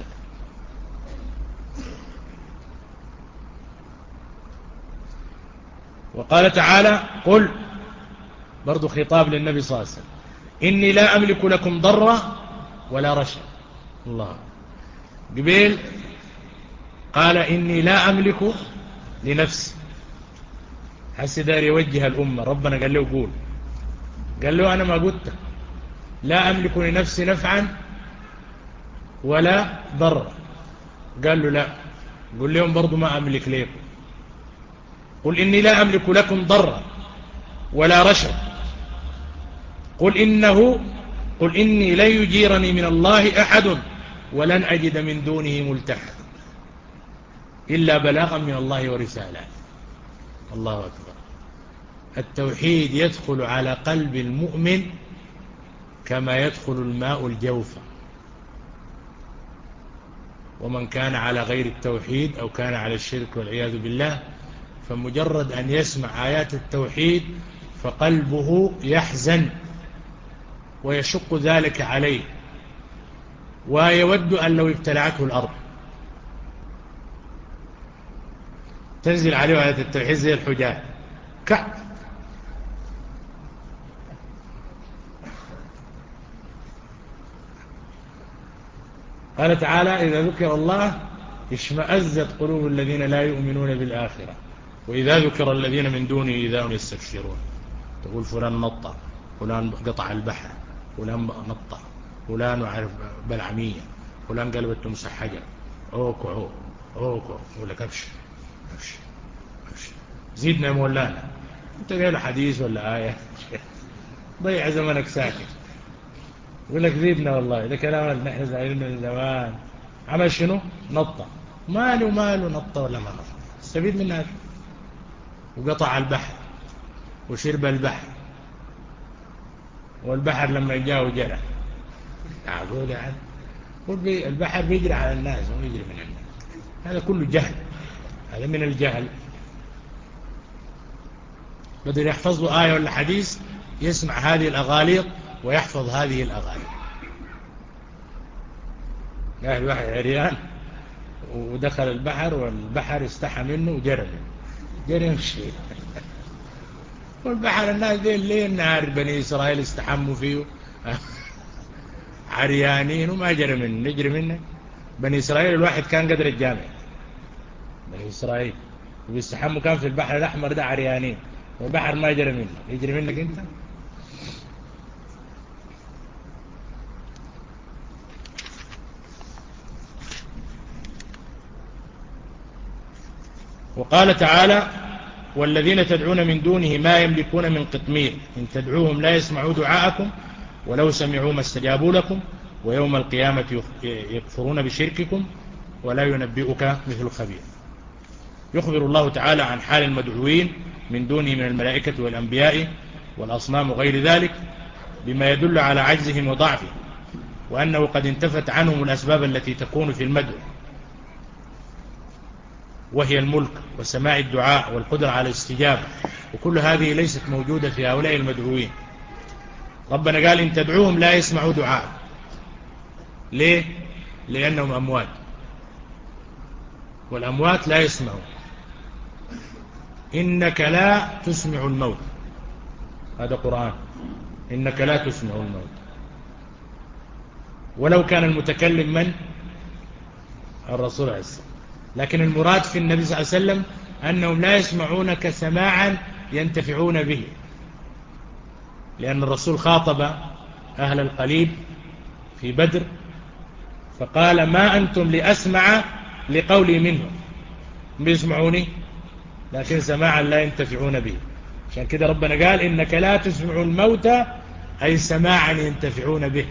[SPEAKER 1] وقال تعالى قل، برضو خطاب للنبي صلى الله عليه وسلم، إني لا أملك لكم ضرا ولا رشدا. الله قبيل قال إني لا أملك لنفسي، حسي دار يوجه الأمة. ربنا قال له قول، قال له أنا ما قلت لا أملك لنفسي نفعا ولا ضرا، قال له لا، قل لهم برضو ما أملك لكم. قل إني لا أملك لكم ضرا ولا رشد، قل إنه قل إني لن يجيرني من الله أحد ولن أجد من دونه ملتحدا إلا بلاغا من الله ورسالاته. الله أكبر. التوحيد يدخل على قلب المؤمن كما يدخل الماء الجوف، ومن كان على غير التوحيد أو كان على الشرك والعياذ بالله فمجرد أن يسمع آيات التوحيد فقلبه يحزن ويشق ذلك عليه، ويود أن لو ابتلعته الأرض تنزل عليه آيات التوحيد زي الحجاج كعب. قال تعالى إذا ذكر الله اشمأزت قلوب الذين لا يؤمنون بالآخرة وإذا ذكر الذين من دونه إذا هم يستبشرون. تقول فلان نطع، فلان قطع البحر، فلان نطة، فلان وعرف بلعمية، فلان قلبت تمسح حجر، اوكو اوكو اوكو، ولا كبش كبش كبش. زيدنا يا مولانا، انت قايل حديث ولا آية؟ ضيع زمنك ساكت. يقول لك زيدنا، والله ده كلام نحن زعلنا من زمان. عمل شنو؟ نطة. ماله ماله نطة ولا ما نطة، استفيد من هذا. وقطع البحر وشرب البحر، والبحر لما جاء وجرى. أقول يعني البحر بيجري على الناس وما يجري من الناس. هذا كله جهل، هذا من الجهل. بدل يحفظ له آية ولا حديث يسمع هذه الأغاليط ويحفظ هذه الأغاليط. قال واحد عريان ودخل البحر والبحر استحى منه وجرى منه، جرى يمشي. والبحر الناس دي ليه النهار بني إسرائيل استحموا فيه عريانين وما جرى منه، نجري منه. بني إسرائيل الواحد كان قدر الجامع، بني إسرائيل ويستحموا كان في البحر الأحمر ده عريانين، والبحر ما جرى منه، يجري منك أنت. وقال تعالى: والذين تدعون من دونه ما يملكون من قطمير إن تدعوهم لا يسمعوا دعاءكم ولو سمعوا ما استجابوا لكم ويوم القيامة يكفرون بشرككم ولا ينبئك مثل خبير. يخبر الله تعالى عن حال المدعوين من دونه من الملائكة والأنبياء والأصنام وغير ذلك بما يدل على عجزهم وضعفهم، وأنه قد انتفت عنهم الأسباب التي تكون في المدعو، وهي الملك وسماع الدعاء والقدرة على الاستجابة، وكل هذه ليست موجودة في هؤلاء المدعوين. ربنا قال: إن تدعوهم لا يسمعوا دعاء. ليه؟ لأنهم أموات، والأموات لا يسمعون. إنك لا تسمع الموت، هذا قرآن، إنك لا تسمع الموت. ولو كان المتكلم من؟ الرسول عليه السلام. لكن المراد في النبي صلى الله عليه وسلم أنهم لا يسمعونك سماعا ينتفعون به، لأن الرسول خاطب أهل القليب في بدر فقال: ما أنتم لأسمع لقولي منهم، بيسمعوني لكن سماعا لا ينتفعون به. عشان كده ربنا قال: إنك لا تسمع الموتى، أي سماعا ينتفعون به.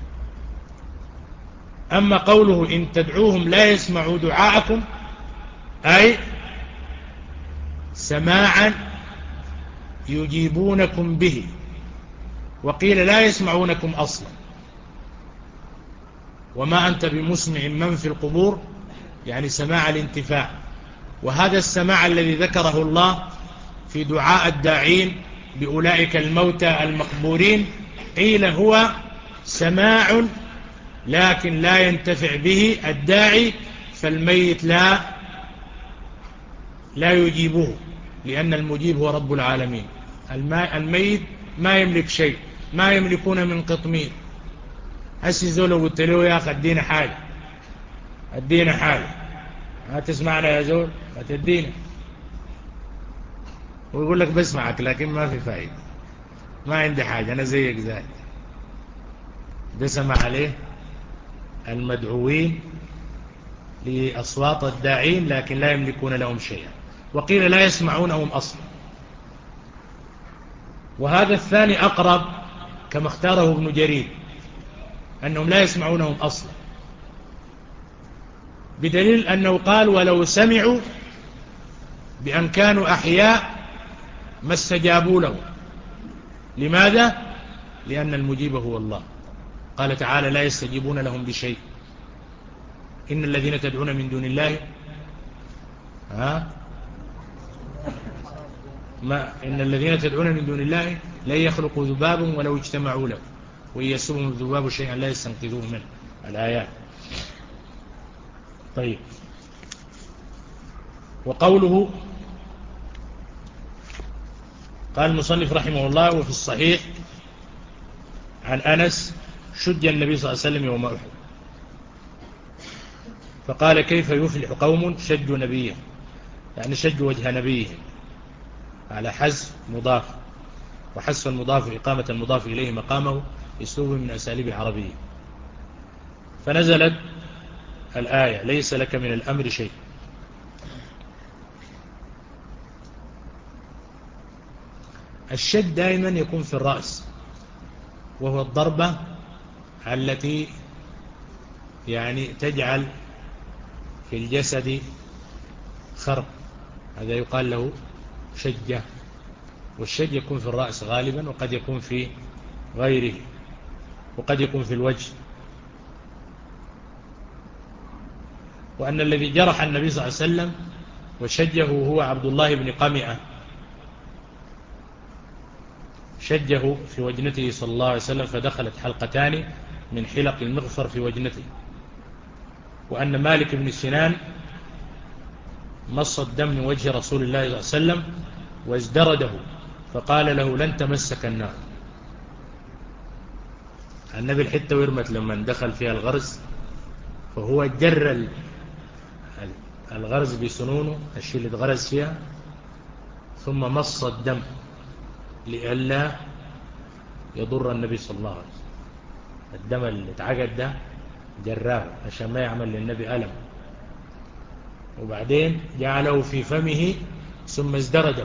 [SPEAKER 1] أما قوله إن تدعوهم لا يسمعوا دعاءكم، أي سماعا يجيبونكم به. وقيل لا يسمعونكم أصلا. وما أنت بمسمع من في القبور، يعني سماع الانتفاع. وهذا السماع الذي ذكره الله في دعاء الداعين بأولئك الموتى المقبورين قيل هو سماع لكن لا ينتفع به الداعي، فالميت لا لا يجيبه، لأن المجيب هو رب العالمين. الميت ما يملك شيء، ما يملكون من قطمير. هسي زول قلت له: يا أخي ادينا حاجة، ادينا حاجة، ما تسمعنا يا زول، ما تدينا. ويقول لك بسمعك لكن ما في فائدة، ما عندي حاجة، أنا زيك زي. ده سمع عليه المدعوين لأصوات الداعين لكن لا يملكون لهم شيئا. وقيل لا يسمعونهم أصلا. وهذا الثاني أقرب كما اختاره ابن جرير، أنهم لا يسمعونهم أصلا، بدليل أنه قال: ولو سمعوا بأن كانوا أحياء ما استجابوا له. لماذا؟ لأن المجيب هو الله. قال تعالى: لا يستجيبون لهم بشيء. إن الذين تدعون من دون الله ها ما إن الذين تدعون من دون الله لا يخلقوا ذبابا ولو اجتمعوا له وإن يسلبهم الذباب شيئا لا يستنقذوه منه. الآيات. طيب. وقوله قال المصنف رحمه الله: وفي الصحيح عن أنس: شج النبي صلى الله عليه وسلم يوم أحد فقال: كيف يفلح قوم شجوا نبيه، يعني شجوا وجه نبيه على حذف مضاف. وحذف المضاف إقامة المضاف إليه مقامه أسلوب من أساليب العربية. فنزلت الآية ليس لك من الأمر شيء. الشد دائما يكون في الرأس، وهو الضربة التي يعني تجعل في الجسد خرق، هذا يقال له شجة. والشج يكون في الرأس غالبا، وقد يكون في غيره، وقد يكون في الوجه. وأن الذي جرح النبي صلى الله عليه وسلم وشجه هو عبد الله بن قمئة، شجه في وجنته صلى الله عليه وسلم فدخلت حلقتان من حلق المغفر في وجنته. وأن مالك بن سنان مص الدم من وجه رسول الله صلى الله عليه وسلم وازدرده فقال له لن تمسك النار. النبي الحتة ورمت لما دخل فيها الغرز، فهو جر الغرز بسنونه، الشيء اللي اتغرز فيها، ثم مص الدم لئلا يضر النبي صلى الله عليه وسلم. الدم اللي اتعقد ده جراه عشان ما يعمل للنبي ألم، وبعدين جعله في فمه ثم ازدرده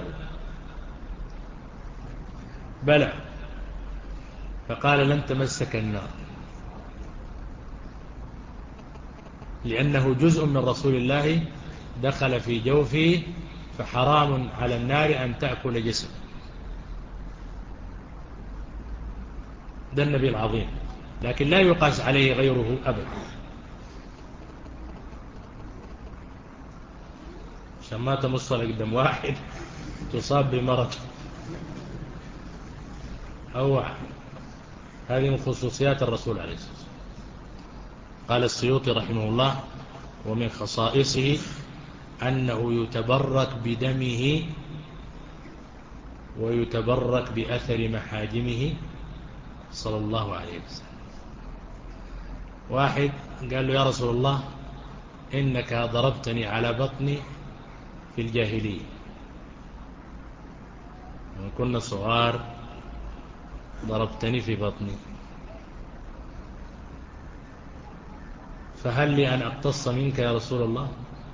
[SPEAKER 1] بلع، فقال لن تمسك النار، لأنه جزء من رسول الله دخل في جوفه، فحرام على النار أن تأكل جسم. ده النبي العظيم، لكن لا يقاس عليه غيره أبدا، عشان ما تمص لك دم واحد تصاب بمرض. أو هذه من خصوصيات الرسول عليه الصلاة والسلام. قال السيوطي رحمه الله ومن خصائصه أنه يتبرك بدمه ويتبرك بأثر محاجمه صلى الله عليه وسلم. واحد قال له يا رسول الله إنك ضربتني على بطني في الجاهلية لما كنا صغار، ضربتني في بطني، فهل لي أن أقتص منك يا رسول الله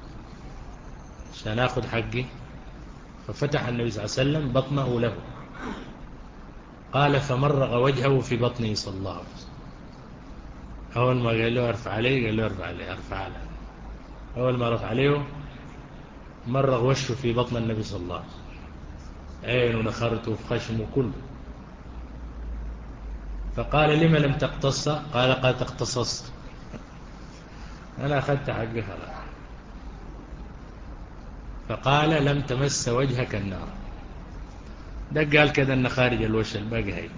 [SPEAKER 1] عشان أخذ حقي؟ ففتح النبي صلى الله عليه وسلم بطنه له، قال فمرغ وجهه في بطنه صلى الله عليه وسلم. أول ما قال له أرفع عليه قال له أرفع عليه أرفع عليه أول ما رفع عليه مرغ وشه في بطن النبي صلى الله عليه وسلم، عين ونخرته في خشمه كله. فقال لما لم تقتص؟ قال قد اقتصصت، أنا أخذت حقي خلاص. فقال لم تمس وجهك النار. ده قال كذا أن خارج الوش الباقي هاي.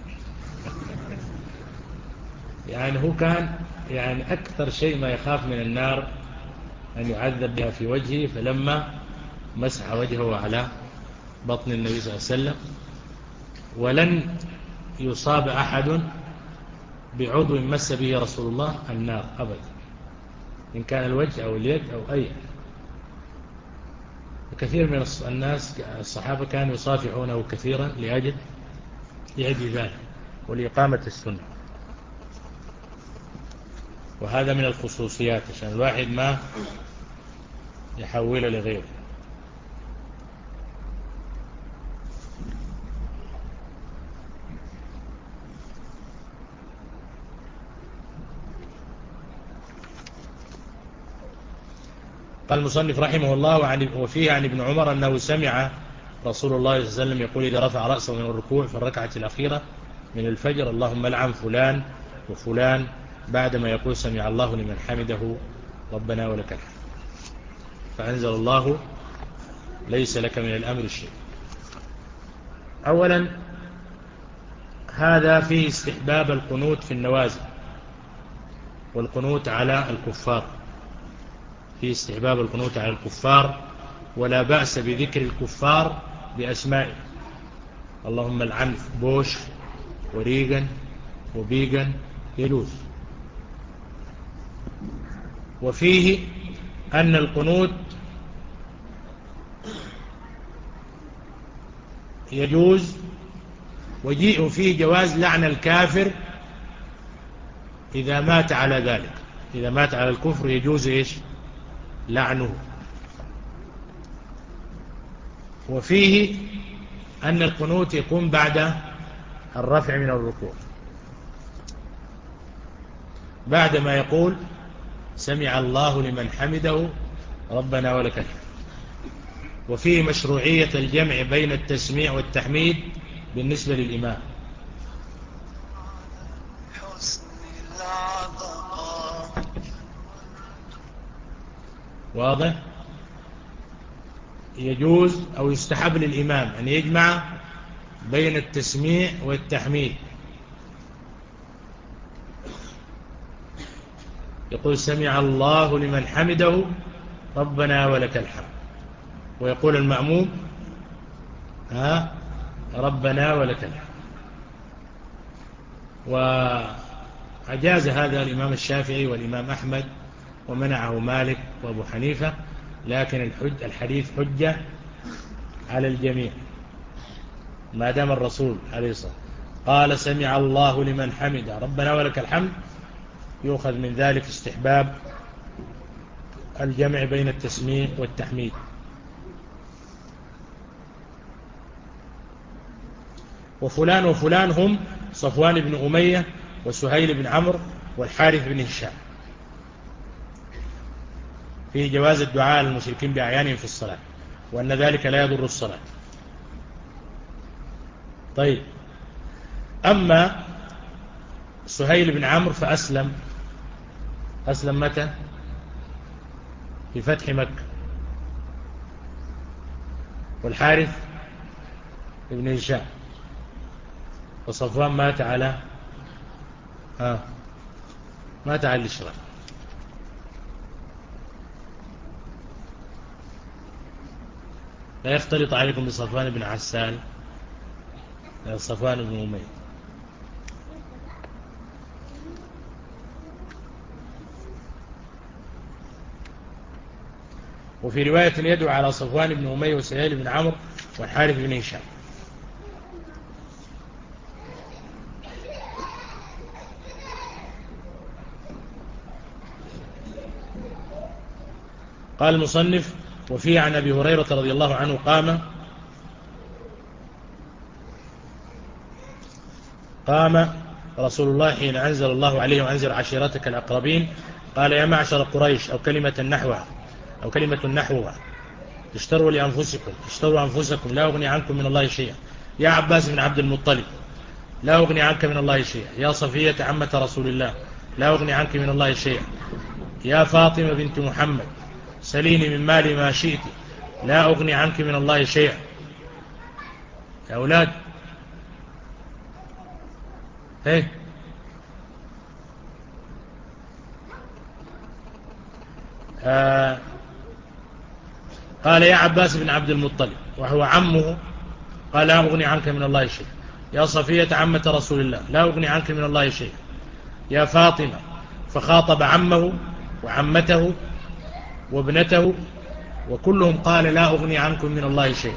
[SPEAKER 1] يعني هو كان يعني أكثر شيء ما يخاف من النار أن يعذب بها في وجهه، فلما مسح وجهه على بطن النبي صلى الله عليه وسلم. ولن يصاب أحد بعضو مس به رسول الله النار أبدا، إن كان الوجه أو اليد أو أي. كثير من الناس الصحابة كانوا يصافحونه كثيرا لأجل لأجل ذلك ولإقامة السنة. وهذا من الخصوصيات عشان الواحد ما يحوله لغيره. قال المصنف رحمه الله وفيه عن ابن عمر أنه سمع رسول الله صلى الله عليه وسلم يقول إذا رفع رأسه من الركوع في الركعة الأخيرة من الفجر اللهم لعن فلان وفلان، بعدما يقول سمع الله لمن حمده ربنا ولك الحمد. فأنزل الله ليس لك من الأمر شيء. أولا هذا فيه استحباب القنوت في النوازل والقنوت على الكفار، في استحباب القنوت على الكفار، ولا بأس بذكر الكفار بأسمائه، اللهم العن بوش وريغن وبيغن يجوز. وفيه أن القنوت يجوز وجيء فيه جواز لعن الكافر إذا مات على ذلك، إذا مات على الكفر يجوز إيش لعنه. وفيه أن القنوت يكون بعد الرفع من الركوع، بعدما يقول سمع الله لمن حمده ربنا ولك الحمد. وفيه مشروعية الجمع بين التسميع والتحميد بالنسبة للإمام. واضح؟ يجوز أو يستحب للإمام أن يجمع بين التسميع والتحميد، يقول سمع الله لمن حمده ربنا ولك الحمد، ويقول المأموم ها ربنا ولك الحمد. وأجاز هذا الإمام الشافعي والإمام أحمد، ومنعه مالك وأبو حنيفة، لكن الحج الحديث حجة على الجميع ما دام الرسول عليه الصلاة قال سمع الله لمن حمده ربنا ولك الحمد، يؤخذ من ذلك استحباب الجمع بين التسميع والتحميد. وفلان وفلان هم صفوان بن أمية وسهيل بن عمرو والحارث بن هشام. فيه جواز الدعاء للمشركين بأعيانهم في الصلاة، وأن ذلك لا يضر الصلاة. طيب، أما سهيل بن عمرو فأسلم، أسلم متى؟ في فتح مكة. والحارث ابن هشام. وصفوان مات على ها مات على الإشراك. لا يختلط عليكم بصفوان بن عسال، صفوان بن أمية. وفي رواية يدعو على صفوان بن أمية وسهيل بن عمرو والحارث بن هشام. قال المصنف وفيه عن أبي هريرة رضي الله عنه قام قام رسول الله حين أنزل الله عليه وأنزل عشيرتك الأقربين قال يا معشر قريش، أو كلمة نحوها أو كلمة نحوها اشتروا لأنفسكم اشتروا أنفسكم لا أغني عنكم من الله شيئا. يا عباس بن عبد المطلب لا أغني عنك من الله شيئا. يا صفية عمة رسول الله لا أغني عنك من الله شيئا. يا فاطمة بنت محمد سليني من مالي ما شئت لا أغني عنك من الله شيئا. يا أولاد هيه آه قال يا عباس بن عبد المطلب وهو عمه قال لا أغني عنك من الله شيئا. يا صفية عمة رسول الله لا أغني عنك من الله شيئا. يا فاطمة، فخاطب عمه وعمته وابنته وكلهم قال لا أغني عنكم من الله شيئا.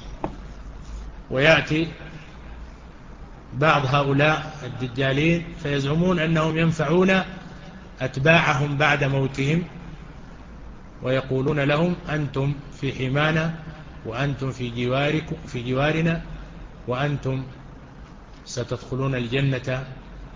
[SPEAKER 1] ويأتي بعض هؤلاء الدجالين فيزعمون أنهم ينفعون أتباعهم بعد موتهم، ويقولون لهم أنتم في حمانا وأنتم في جواركم في جوارنا وأنتم ستدخلون الجنة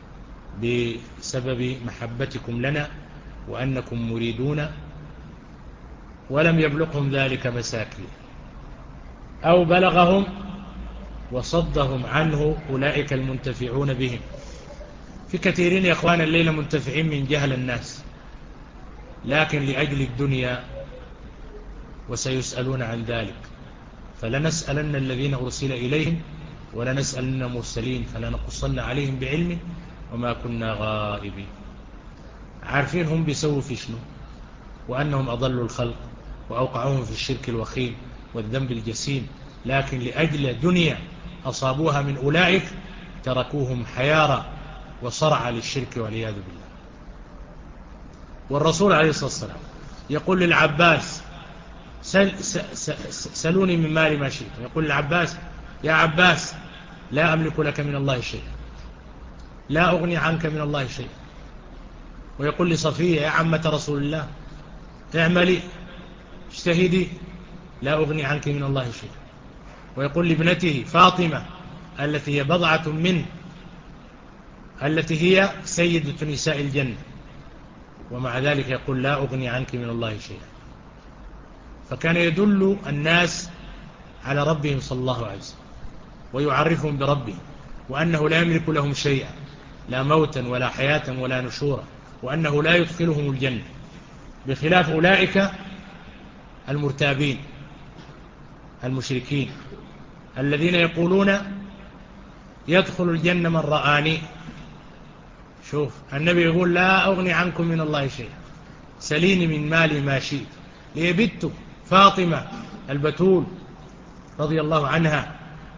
[SPEAKER 1] بسبب محبتكم لنا وأنكم مريدون، ولم يبلغهم ذلك مساكين أو بلغهم وصدهم عنه أولئك المنتفعون بهم. في كثيرين يا أخوان الليلة منتفعين من جهل الناس، لكن لأجل الدنيا، وسيسألون عن ذلك. فلنسألن الذين أرسل إليهم ولنسألن المرسلين فلنقصن عليهم بعلم وما كنا غائبين. عارفين هم بيسووا في شنو، وأنهم أضلوا الخلق وأوقعوهم في الشرك الوخيم والذنب الجسيم، لكن لأجل دنيا أصابوها من أولئك تركوهم حيارى وصرع للشرك والعياذ بالله. والرسول عليه الصلاة والسلام يقول للعباس سل سل سلوني من مالي ما شئت. يقول للعباس يا عباس لا أملك لك من الله شيئا، لا أغني عنك من الله شيئا. ويقول لصفية يا عمة رسول الله اعملي اجتهدي لا أغني عنك من الله شيئا. ويقول لابنته فاطمة التي هي بضعة منه، التي هي سيدة نساء الجنة، ومع ذلك يقول لا أغني عنك من الله شيئا. فكان يدل الناس على ربهم صلى الله عليه وسلم ويعرفهم بربهم، وأنه لا يملك لهم شيئا، لا موتا ولا حياة ولا نشورا، وأنه لا يدخلهم الجنة، بخلاف أولئك المرتابين المشركين الذين يقولون يدخل الجنة من رآني. شوف النبي يقول لا أغني عنكم من الله شيئا، سليني من مالي ما شئت. ليبت فاطمة البتول رضي الله عنها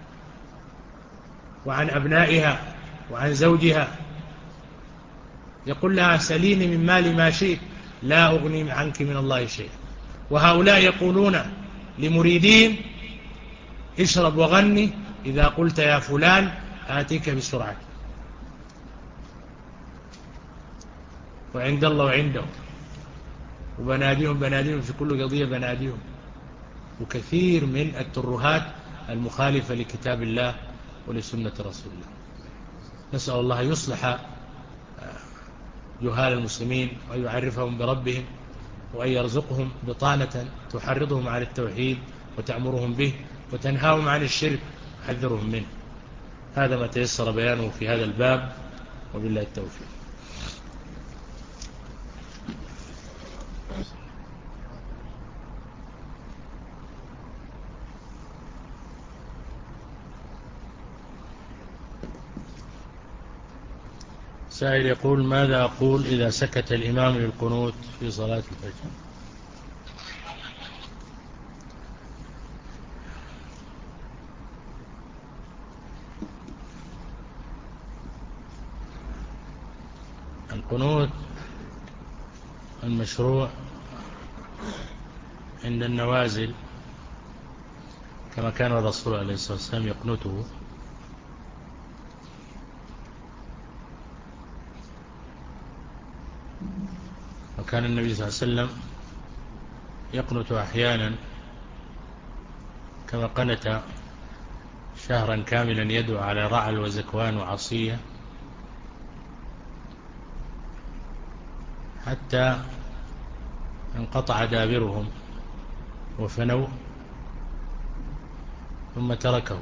[SPEAKER 1] وعن أبنائها وعن زوجها، يقول لها سليني من مالي ما شئت لا أغني عنك من الله شيئا. وهؤلاء يقولون لمريدين اشرب وغني إذا قلت يا فلان آتيك بسرعة. وعند الله وعنده، وبناديهم بناديهم في كل قضية بناديهم، وكثير من الترهات المخالفة لكتاب الله ولسنة رسول الله. نسأل الله يصلح جهال المسلمين ويعرفهم بربهم، وأن يرزقهم بطانة تحرضهم على التوحيد وتأمرهم به وتنهاهم عن الشرك وحذرهم منه. هذا ما تيسر بيانه في هذا الباب، وبالله التوفيق. سائل يقول ماذا أقول إذا سكت الإمام للقنوت في صلاة الفجر؟ القنوت المشروع عند النوازل كما كان الرسول عليه الصلاة والسلام يقنته، وكان النبي صلى الله عليه وسلم يقنت أحيانا كما قنت شهرا كاملا يدعو على رعل وزكوان وعصية حتى انقطع دابرهم وفنوا، ثم تركه،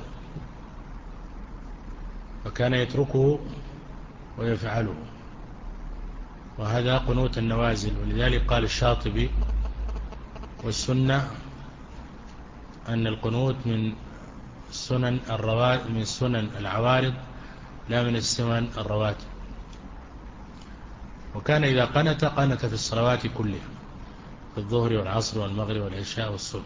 [SPEAKER 1] وكان يتركه ويفعله. وهذا قنوت النوازل. ولذلك قال الشاطبي والسنة أن القنوت من سنن الرواتب، من سنن العوارض لا من السنن الرواتب. وكان إذا قنت قنت في الصلوات كلها، في الظهر والعصر والمغرب والعشاء والصبح،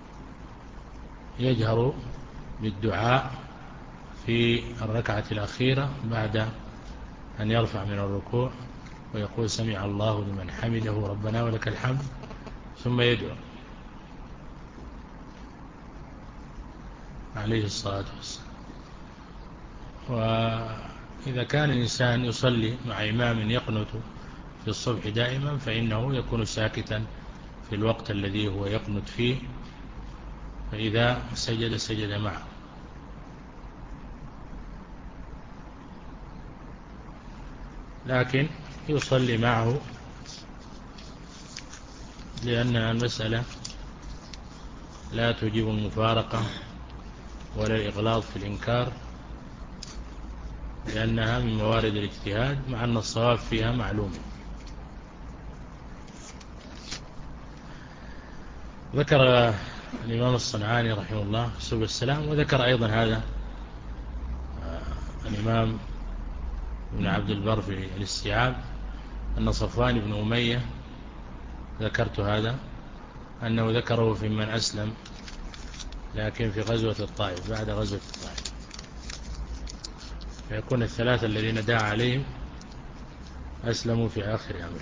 [SPEAKER 1] يجهر بالدعاء في الركعة الأخيرة بعد أن يرفع من الركوع ويقول سمع الله لمن حمده ربنا ولك الحمد، ثم يدعو عليه الصلاة والسلام. وإذا كان الإنسان يصلي مع إمام يقنت في الصبح دائما فإنه يكون ساكتا في الوقت الذي هو يقنت فيه، فإذا سجد سجد معه. لكن يصلي معه لأن المسألة لا توجب المفارقة ولا الإغلاظ في الإنكار، لأنها من موارد الاجتهاد، مع أن الصواب فيها معلوم. ذكر الإمام الصنعاني رحمه الله سبحانه السلام، وذكر أيضا هذا الإمام ابن عبد البر في الاستيعاب أن صفوان بن أمية، ذكرت هذا، أنه ذكره في من أسلم لكن في غزوة الطائف، بعد غزوة الطائف، فيكون الثلاثة الذين دعا عليهم أسلموا في آخر أمره.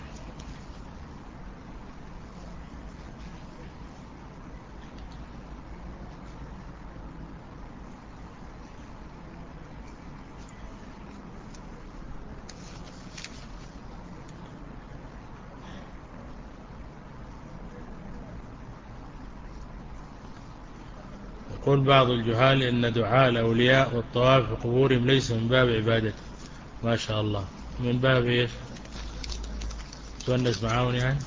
[SPEAKER 1] يقول بعض الجهال إن دعاء الأولياء والطواف في قبورهم ليس من باب عبادته. ما شاء الله. من باب إيش؟ تونس معاون يعني.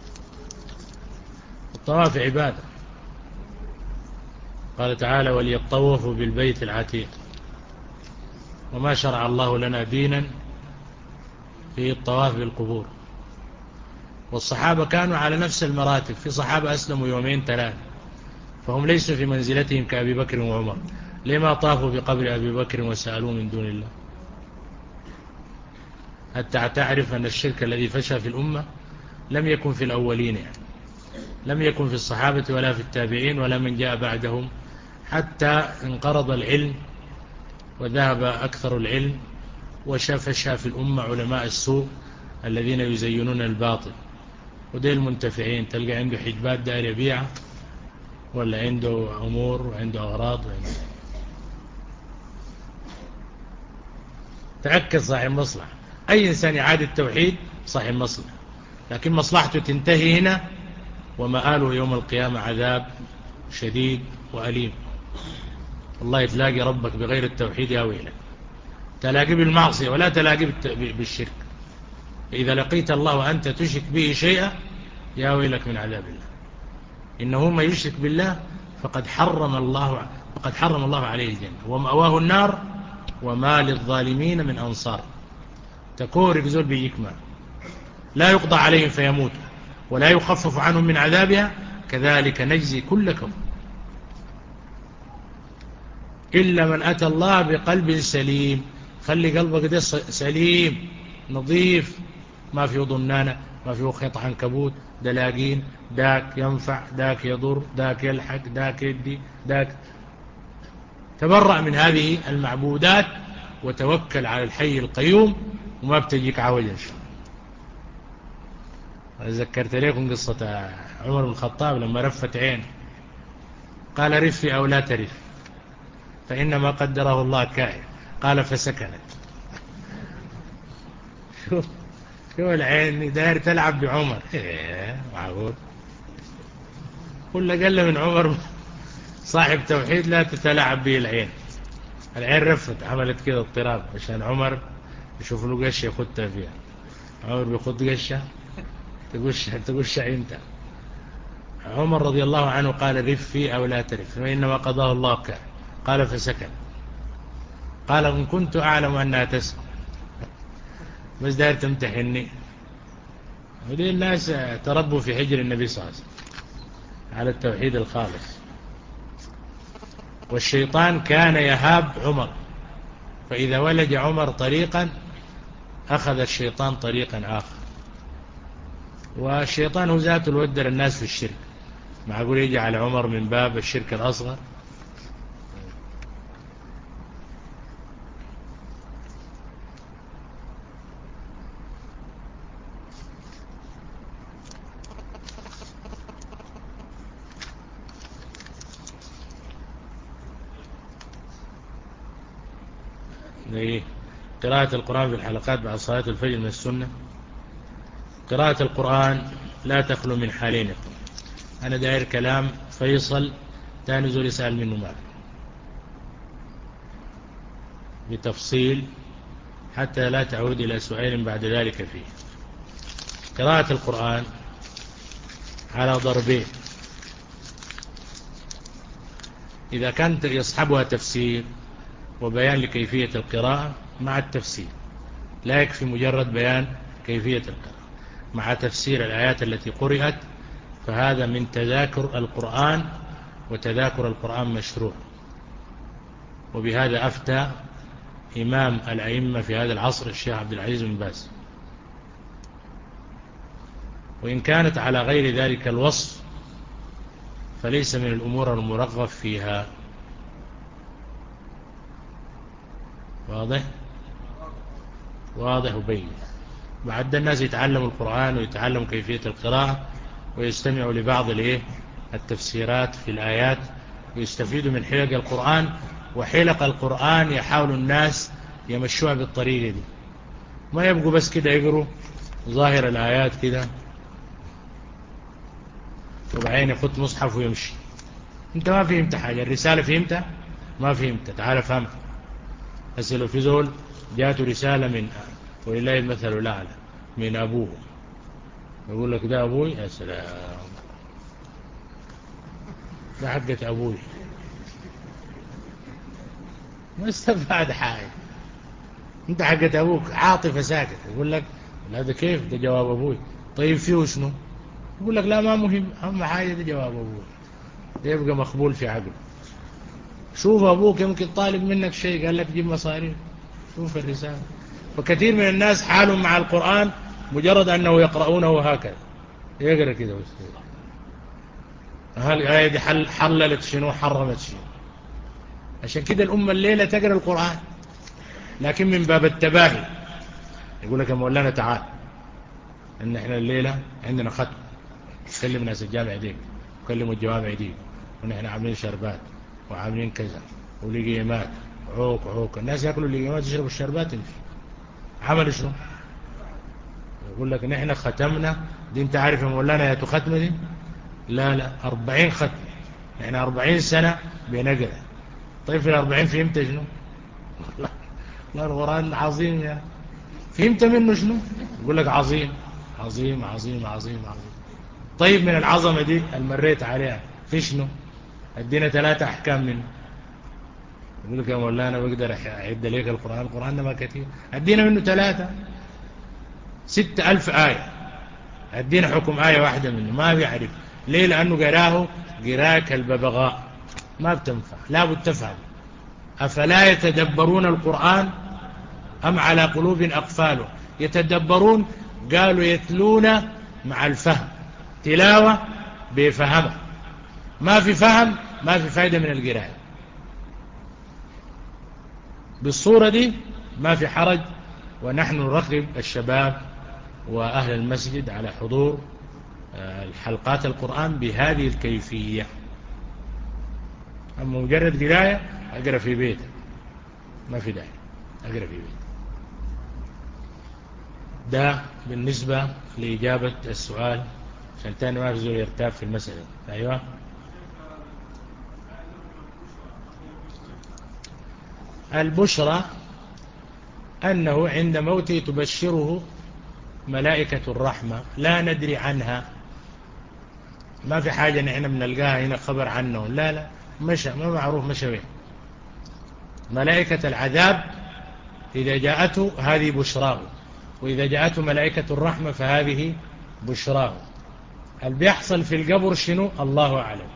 [SPEAKER 1] الطواف عبادة. قال تعالى وليطوفوا بالبيت العتيق. وما شرع الله لنا دينا في الطواف بالقبور. والصحابة كانوا على نفس المراتب. في صحابة أسلموا يومين ثلاثة فهم ليسوا في منزلتهم كأبي بكر وعمر. لما طافوا بقبر أبي بكر وسألوه من دون الله؟ حتى تعرف أن الشرك الذي فشى في الأمة لم يكن في الأولين يعني. لم يكن في الصحابة ولا في التابعين ولا من جاء بعدهم، حتى انقرض العلم وذهب أكثر العلم وشفشى في الأمة علماء السوء الذين يزينون الباطل. ودي المنتفعين تلقى عنده حجبات دائر يبيعها ولا عنده أمور وعنده أغراض وعنده. تأكد صاحب مصلحة. أي إنسان يعاد التوحيد صاحب مصلحة، لكن مصلحته تنتهي هنا ومآله يوم القيامة عذاب شديد وأليم. والله تلاقي ربك بغير التوحيد يا ويلك، تلاقي بالمعصية ولا تلاقي بالشرك. إذا لقيت الله وأنت تشرك به شيئا يا ويلك من عذاب الله. إنه من يشرك بالله فقد حرم الله فقد حرم الله عليه الجنة ومأواه النار وما للظالمين من أنصار. تكون رجزول بيجيك ما لا يقضى عليهم فيموت ولا يخفف عنهم من عذابها كذلك نجزي كل كفر إلا من أتى الله بقلب سليم. خلي قلبك ده سليم نظيف، ما فيه ضنانة، ما فيه خيط عنكبوت، دلاقين، داك ينفع داك يضر داك يلحق داك يدي داك. تبرأ من هذه المعبودات وتوكل على الحي القيوم وما بتجيك عوجا. ذكرت لكم قصة عمر بن الخطاب لما رفت عين قال رفي أو لا ترف فإنما قدره الله كائن. قال فسكنت. شوف شوف العين داير تلعب بعمر. ايه معقول؟ كل قل من عمر صاحب توحيد لا تتلاعب به العين. العين رفت عملت كده اضطراب عشان عمر يشوف له قشة يخدها فيها. عمر بيخد قشة تقش تقش انت. عمر رضي الله عنه قال رفي أو لا ترف وإنما قضاه الله كائن. قال فسكن. قال إن كنت أعلم أنها تسكن بس داير تمتحني. ودي الناس تربوا في حجر النبي صلى الله عليه وسلم على التوحيد الخالص. والشيطان كان يهاب عمر، فإذا ولج عمر طريقا أخذ الشيطان طريقا آخر. والشيطان هو ذاته الودر الناس في الشرك. معقول يجي على عمر من باب الشرك الأصغر؟ قراءة القرآن في الحلقات بعد صلاة الفجر من السنة. قراءة القرآن لا تخلو من حالين. أنا داير كلام فيصل تاني زول يسأل منه مال بتفصيل حتى لا تعود إلى سؤال بعد ذلك فيه. قراءة القرآن على ضربين: إذا كانت يصحبها تفسير وبيان لكيفية القراءة مع التفسير، لا يكفي مجرد بيان كيفية القراءة، مع تفسير الآيات التي قرأت، فهذا من تذاكر القرآن، وتذاكر القرآن مشروع. وبهذا أفتى إمام الأئمة في هذا العصر الشيخ عبد العزيز بن باز. وإن كانت على غير ذلك الوصف فليس من الأمور المرغب فيها. واضح واضح وبين. بعد الناس يتعلموا القرآن ويتعلموا كيفية القراءة ويستمعوا لبعض التفسيرات في الآيات ويستفيدوا من حلق القرآن. وحلق القرآن يحاول الناس يمشوها بالطريقة دي، ما يبقوا بس كده يقروا ظاهر الآيات كده وبعدين يخط مصحف ويمشي. انت ما فهمت حاجة، الرسالة فهمتها ما فهمت، تعال فهمت. بس لو في زول جاته رسالة من ولله المثل الأعلى من أبوه، يقول لك ده أبوي، يا سلام، ده حقة أبوي، ما استفاد حاجة. انت حقة أبوك عاطفة ساكت، يقول لك هذا كيف، ده جواب أبوي. طيب فيه شنو؟ يقول لك لا ما مهم، أهم حاجة ده جواب أبوي، ده يبقى مقبول في عقله. شوف أبوك يمكن طالب منك شيء، قال لك جيب مصاريف، شوف الرسالة. وكثير من الناس حالهم مع القرآن مجرد أنه يقرؤونه هكذا، يقرأ كده بس. هل الآية دي حل حللت شنو، حرمت شنو. عشان كده الأمة الليلة تقرأ القرآن، لكن من باب التباهي. يقول لك يا مولانا تعال، إن إحنا الليلة عندنا ختم، تكلم ناس الجامع ديك وكلموا الجوامع ديك، ونحن عاملين شربات وعاملين كذا ولقيمات، عوق عوق، الناس يأكلوا اللقيمات يشربوا الشربات. انت عملوا شنو؟ يقول لك نحن ختمنا دي. انت عارف يا مولانا يا تختمة دي؟ لا لا، أربعين ختم، نحن أربعين سنة بنقرأ. طيب في الأربعين فهمت شنو؟ لا القرآن عظيم يا، فهمت منه شنو؟ يقول لك عظيم عظيم عظيم عظيم عظيم. طيب من العظمة دي المريت عليها في شنو؟ ادينا ثلاثة أحكام منه. يقول لك يا مولانا بقدر أعد ليك القرآن، القرآن ما كثير، ادينا منه ثلاثة، ستة ألف آية، ادينا حكم آية واحدة منه ما بيعرف. ليه؟ لأنه قراه قراءة كالببغاء، ما بتنفع، لا بد تفهم. أفلا يتدبرون القرآن أم على قلوب أقفاله؟ يتدبرون، قالوا يتلون مع الفهم، تلاوة بفهمه، ما في فهم ما في فايدة من القراءة. بالصورة دي ما في حرج، ونحن نرغب الشباب وأهل المسجد على حضور الحلقات القرآن بهذه الكيفية. أما مجرد قراءة أقرأ في بيتك، ما في داعي أقرأ في بيتك. ده بالنسبة لإجابة السؤال، عشان تاني ما في زول يرتاب في المسألة. أيوة، البشرى أنه عند موته تبشره ملائكة الرحمة، لا ندري عنها، ما في حاجة نحن بنلقاها هنا خبر عنه، لا لا، مشى ما معروف مشى وين. ملائكة العذاب إذا جاءته هذه بشراه، وإذا جاءته ملائكة الرحمة فهذه بشراه. هل بيحصل في القبر شنو؟ الله أعلم.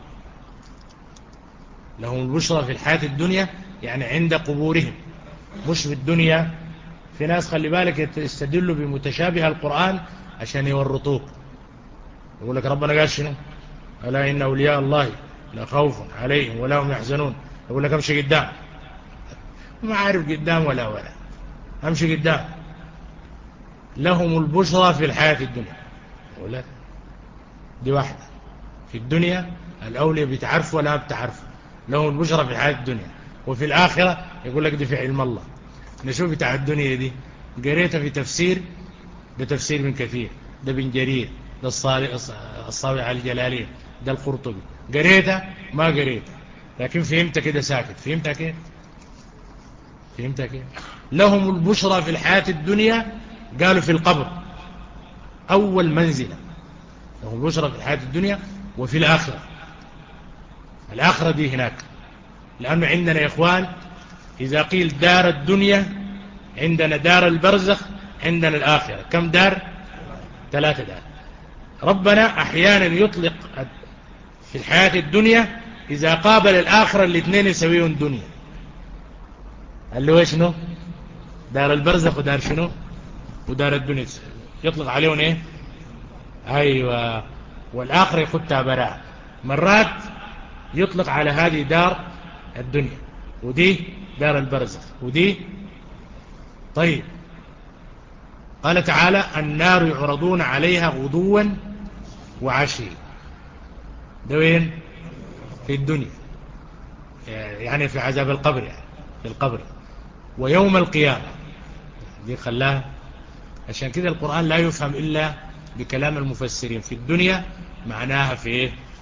[SPEAKER 1] لهم البشرى في الحياة الدنيا، يعني عند قبورهم، مش في الدنيا. في ناس خلي بالك يستدلوا بمتشابه القرآن عشان يورطوك. يقول لك ربنا قال شنو؟ ألا إن أولياء الله لا خوف عليهم ولا هم يحزنون. يقول لك امشي قدام، ما عارف قدام ولا ولا، امشي قدام. لهم البشرى في الحياة الدنيا. يقول لك دي واحدة في الدنيا، الأولياء بتعرف ولا بتعرف، لهم البشرى في الحياة الدنيا. وفي الآخرة يقول لك دي في علم الله. نشوف بتاع الدنيا دي قريتها في تفسير، ده تفسير من كثير، ده بن جرير، ده الصاوي على الجلالين، ده القرطبي. قريتها ما قريتها، لكن فهمت كده ساكت. فهمتها كيف؟ فهمتها كيف؟ لهم البشرى في الحياة الدنيا، قالوا في القبر أول منزلة، لهم البشرى في الحياة الدنيا وفي الآخرة. الآخرة دي هناك، لأنه عندنا يا إخوان إذا قيل دار الدنيا عندنا دار البرزخ، عندنا الآخرة. كم دار؟ ثلاثة دار. ربنا أحيانا يطلق في الحياة الدنيا، إذا قابل الآخرة الاثنين يسويون دنيا، اللي هو شنو؟ دار البرزخ ودار شنو؟ ودار الدنيا، يطلق عليهم إيه؟ أيوة. والآخرة يخدها براء. مرات يطلق على هذه دار الدنيا، ودي دار البرزخ، ودي. طيب قال تعالى النار يعرضون عليها غدوا وعشيا، ده وين؟ في الدنيا، يعني في عذاب القبر، يعني في القبر. ويوم القيامة دي خلاها. عشان كده القرآن لا يفهم إلا بكلام المفسرين. في الدنيا معناها في إيه؟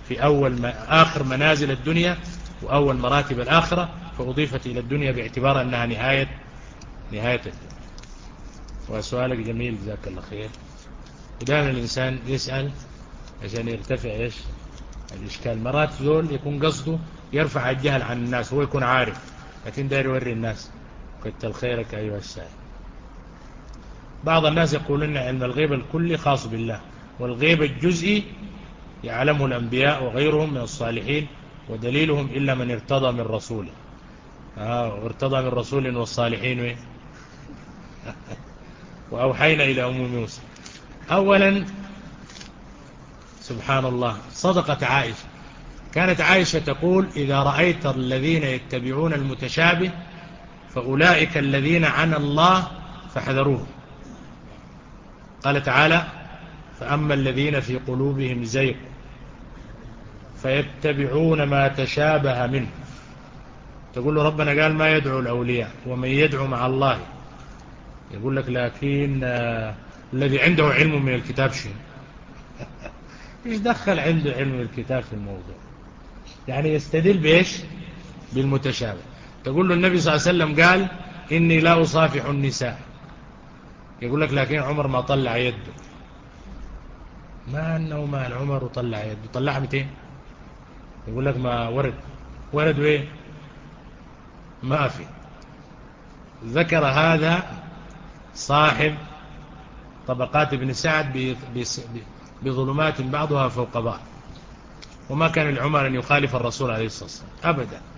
[SPEAKER 1] في أول ما آخر منازل الدنيا وأول مراتب الآخرة، فأضيفت إلى الدنيا باعتبار أنها نهاية نهاية الدنيا. وسؤالك جميل جزاك الله خير. ودائما الإنسان يسأل عشان يرتفع إيش الإشكال. مرات زول يكون قصده يرفع الجهل عن الناس، هو يكون عارف لكن داير يوري الناس. كتر خيرك أيها السائل. بعض الناس يقولون أن علم الغيب الكلي خاص بالله، والغيب الجزئي يعلمه الأنبياء وغيرهم من الصالحين، ودليلهم إلا من ارتضى من رسوله. آه وارتضى من رسول والصالحين وين؟ وأوحينا إلى أم موسى. أولا سبحان الله، صدقت عائشة. كانت عائشة تقول: إذا رأيت الذين يتبعون المتشابه فأولئك الذين عنى الله فاحذروه. قال تعالى: فأما الذين في قلوبهم زيغ فيتبعون ما تشابه منه. تقول له ربنا قال ما يدعو الأولياء ومن يدعو مع الله. يقول لك لكن آه الذي عنده علم من الكتاب شيء. ايش دخل عنده علم من الكتاب في الموضوع؟ يعني يستدل بإيش؟ بالمتشابه. تقول له النبي صلى الله عليه وسلم قال: إني لا أصافح النساء. يقول لك لكن عمر ما طلع يده. ما أنه ما عمر وطلع يده، طلع متين. يقول لك ما ورد. ورد وين؟ ما في. ذكر هذا صاحب طبقات ابن سعد بظلمات بعضها فوق بعض. وما كان العمر أن يخالف الرسول عليه الصلاة والسلام أبدا.